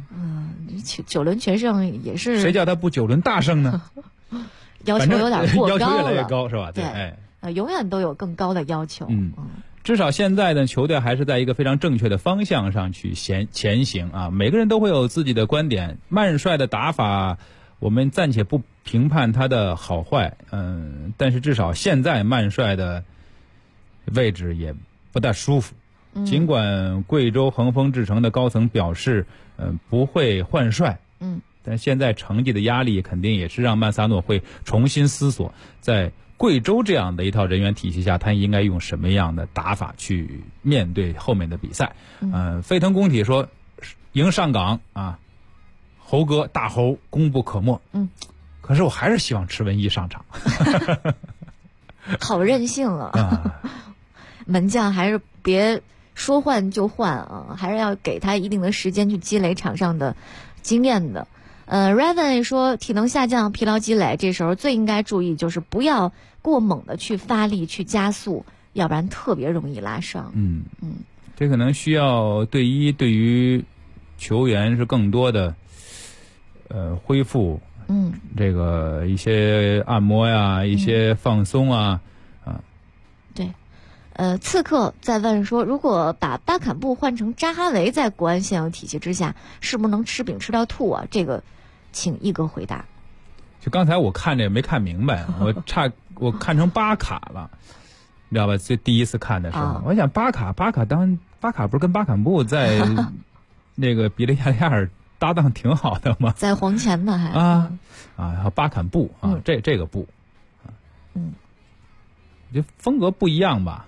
？9轮全胜也是。 谁叫他不9轮大胜呢？ 要求有点过高了， 要求越来越高是吧？ 对，永远都有更高的要求。 至少现在呢，球队还是在一个非常正确的方向上去前行啊！每个人都会有自己的观点。曼帅的打法，我们暂且不评判他的好坏，但是至少现在曼帅的位置也不大舒服。尽管贵州恒丰智诚的高层表示，不会换帅，但现在成绩的压力肯定也是让曼萨诺会重新思索在贵州这样的一套人员体系下，他应该用什么样的打法去面对后面的比赛？飞腾工体说，赢上港啊，猴哥大猴功不可没。可是我还是希望池文一上场。 好任性啊！门将还是别说换就换啊，还是要给他一定的时间去积累场上的经验的。Raven 说，体能下降、疲劳积累，这时候最应该注意就是不要过猛的去发力、去加速，要不然特别容易拉伤。 这可能需要对于球员是更多的恢复，这个一些按摩呀、一些放松啊， 对。刺客在问说，如果把巴坎布换成扎哈维，在国安现有体系之下，是不是能吃饼吃到吐啊？这个，请一哥回答。 就刚才我看这没看明白，我看成巴卡了，你知道吧？这第一次看的时候，我想巴卡不是跟巴坎布在那个比利亚雷亚尔搭档挺好的吗？ 在黄前呢还巴坎布啊，这个布，这风格不一样吧？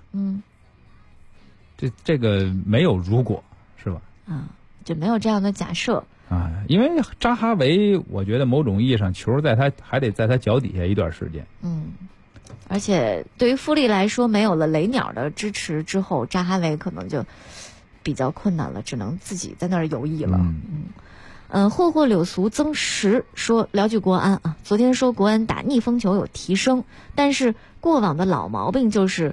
这个没有如果是吧？ 就没有这样的假设因为扎哈维，我觉得某种意义上球还得在他脚底下一段时间。 而且对于富力来说，没有了雷鸟的支持之后，扎哈维可能就比较困难了，只能自己在那儿游弋了。霍霍柳俗增实说，聊句国安昨天说国安打逆风球有提升，但是过往的老毛病就是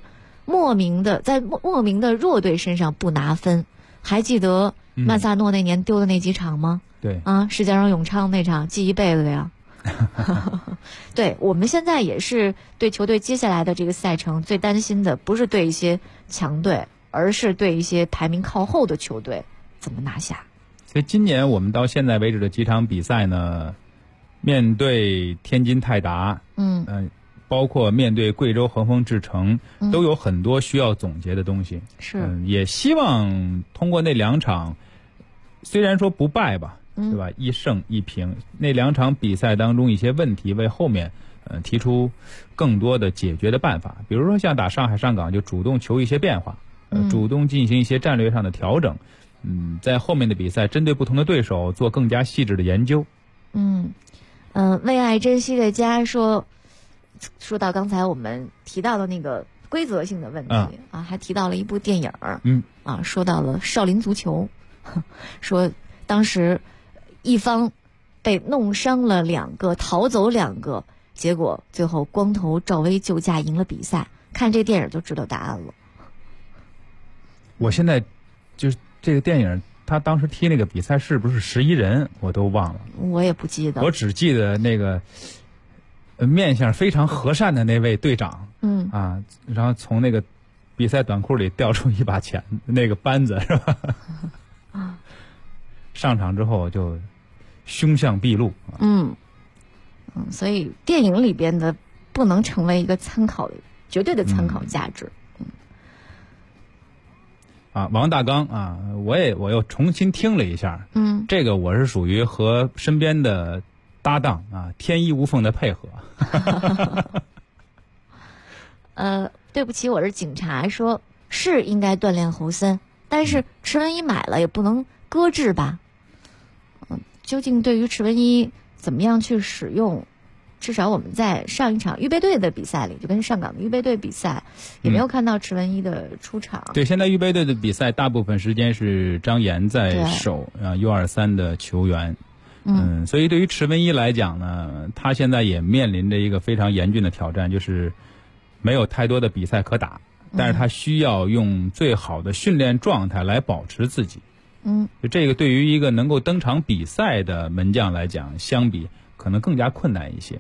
莫名的弱队身上不拿分。还记得曼萨诺那年丢的那几场吗？ 对啊，石家庄永昌那场记一辈子的呀。对，我们现在也是对球队接下来的这个赛程最担心的，不是对一些强队，而是对一些排名靠后的球队怎么拿下。 所以今年我们到现在为止的几场比赛呢，面对天津泰达，包括面对贵州恒丰智诚，都有很多需要总结的东西。 是， 也希望通过那2场，虽然说不败吧，对吧？1胜1平，那2场比赛当中一些问题，为后面提出更多的解决的办法。比如说像打上海上港，就主动求一些变化，主动进行一些战略上的调整。在后面的比赛，针对不同的对手做更加细致的研究。 为爱珍惜的家说到刚才我们提到的那个规则性的问题还提到了一部电影说到了少林足球，说当时一方被弄伤了2个，逃走2个，结果最后光头赵薇救驾赢了比赛。看这电影就知道答案了。 我现在就是这个电影，他当时踢那个比赛是不是11人，我都忘了。 我也不记得。 我只记得那个面相非常和善的那位队长，然后从那个比赛短裤里掉出一把钱，那个扳子是吧？上场之后就凶相毕露。 所以电影里边的不能成为一个参考的绝对的参考价值。 王大刚我又重新听了一下，这个我是属于和身边的搭档天衣无缝的配合。 对不起，我是警察，说是应该锻炼侯森，但是池文一买了也不能搁置吧？究竟对于池文一怎么样去使用？至少我们在上一场预备队的比赛里，就跟上港的预备队比赛，也没有看到池文一的出场。 对，现在预备队的比赛大部分时间是张岩在守U23的球员。所以对于池文一来讲呢，他现在也面临着一个非常严峻的挑战，就是没有太多的比赛可打，但是他需要用最好的训练状态来保持自己。这个对于一个能够登场比赛的门将来讲，相比可能更加困难一些。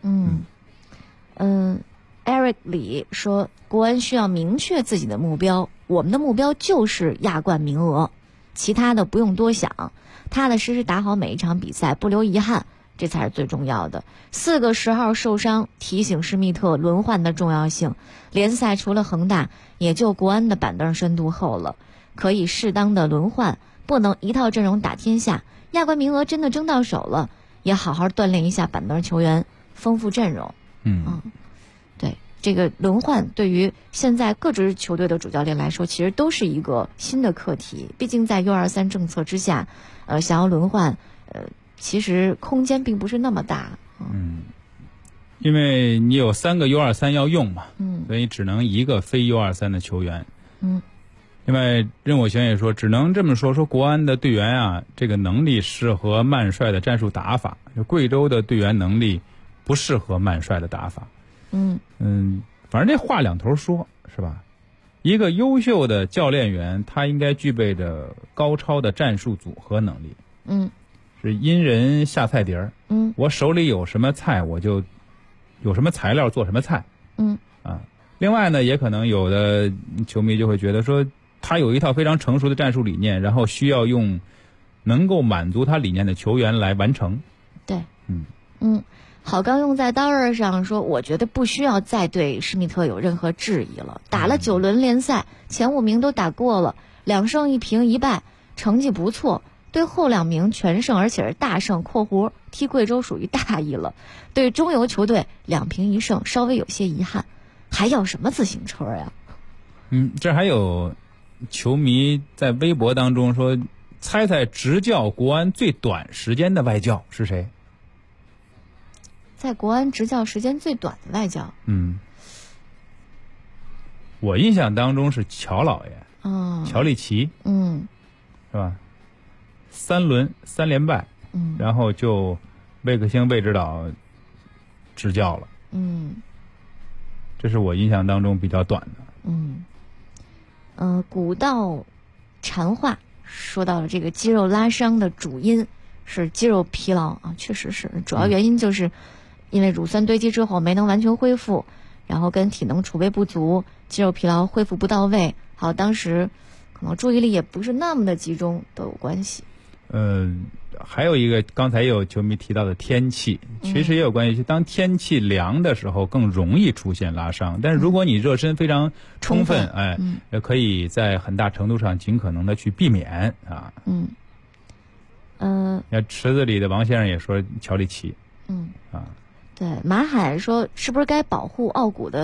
Eric 李说，国安需要明确自己的目标，我们的目标就是亚冠名额，其他的不用多想，踏踏实实打好每一场比赛，不留遗憾，这才是最重要的。4个10号受伤，提醒施密特轮换的重要性。联赛除了恒大，也就国安的板凳深度厚了，可以适当的轮换，不能一套阵容打天下。亚冠名额真的争到手了，也好好锻炼一下板凳球员，丰富阵容。对，这个轮换对于现在各支球队的主教练来说，其实都是一个新的课题。毕竟在 U23 政策之下，想要轮换，其实空间并不是那么大。 因为你有3个 U23 要用嘛，所以只能1个非 U23 的球员。另外，任我行也说，只能这么说，国安的队员这个能力适合曼帅的战术打法，贵州的队员能力不适合曼帅的打法。反正这话两头说，是吧？一个优秀的教练员，他应该具备着高超的战术组合能力。是因人下菜碟儿。我手里有什么菜，我就有什么材料做什么菜。另外呢，也可能有的球迷就会觉得说，他有一套非常成熟的战术理念，然后需要用能够满足他理念的球员来完成。 对，郝刚用在刀刃上说，我觉得不需要再对施密特有任何质疑了。打了9轮联赛，前5名都打过了，2胜1平1败，成绩不错。对后2名全胜，而且是大胜（括弧踢贵州属于大意了）。对中游球队2平1胜，稍微有些遗憾。还要什么自行车呀？ 这还有球迷在微博当中说，猜猜执教国安最短时间的外教是谁？ 在国安执教时间最短的外教？ 我印象当中是乔老爷，乔利奇，是吧？3轮3连败，然后就魏克兴魏指导执教了。 这是我印象当中比较短的。 古道禅话说到了这个肌肉拉伤的主因是肌肉疲劳啊，确实是，主要原因就是因为乳酸堆积之后没能完全恢复，然后跟体能储备不足、肌肉疲劳恢复不到位，还有当时可能注意力也不是那么的集中都有关系。 还有一个刚才也有球迷提到的天气，其实也有关系。当天气凉的时候更容易出现拉伤，但是如果你热身非常充分，可以在很大程度上尽可能的去避免啊。那池子里的王先生也说乔里奇。 对，马海说是不是该保护傲骨的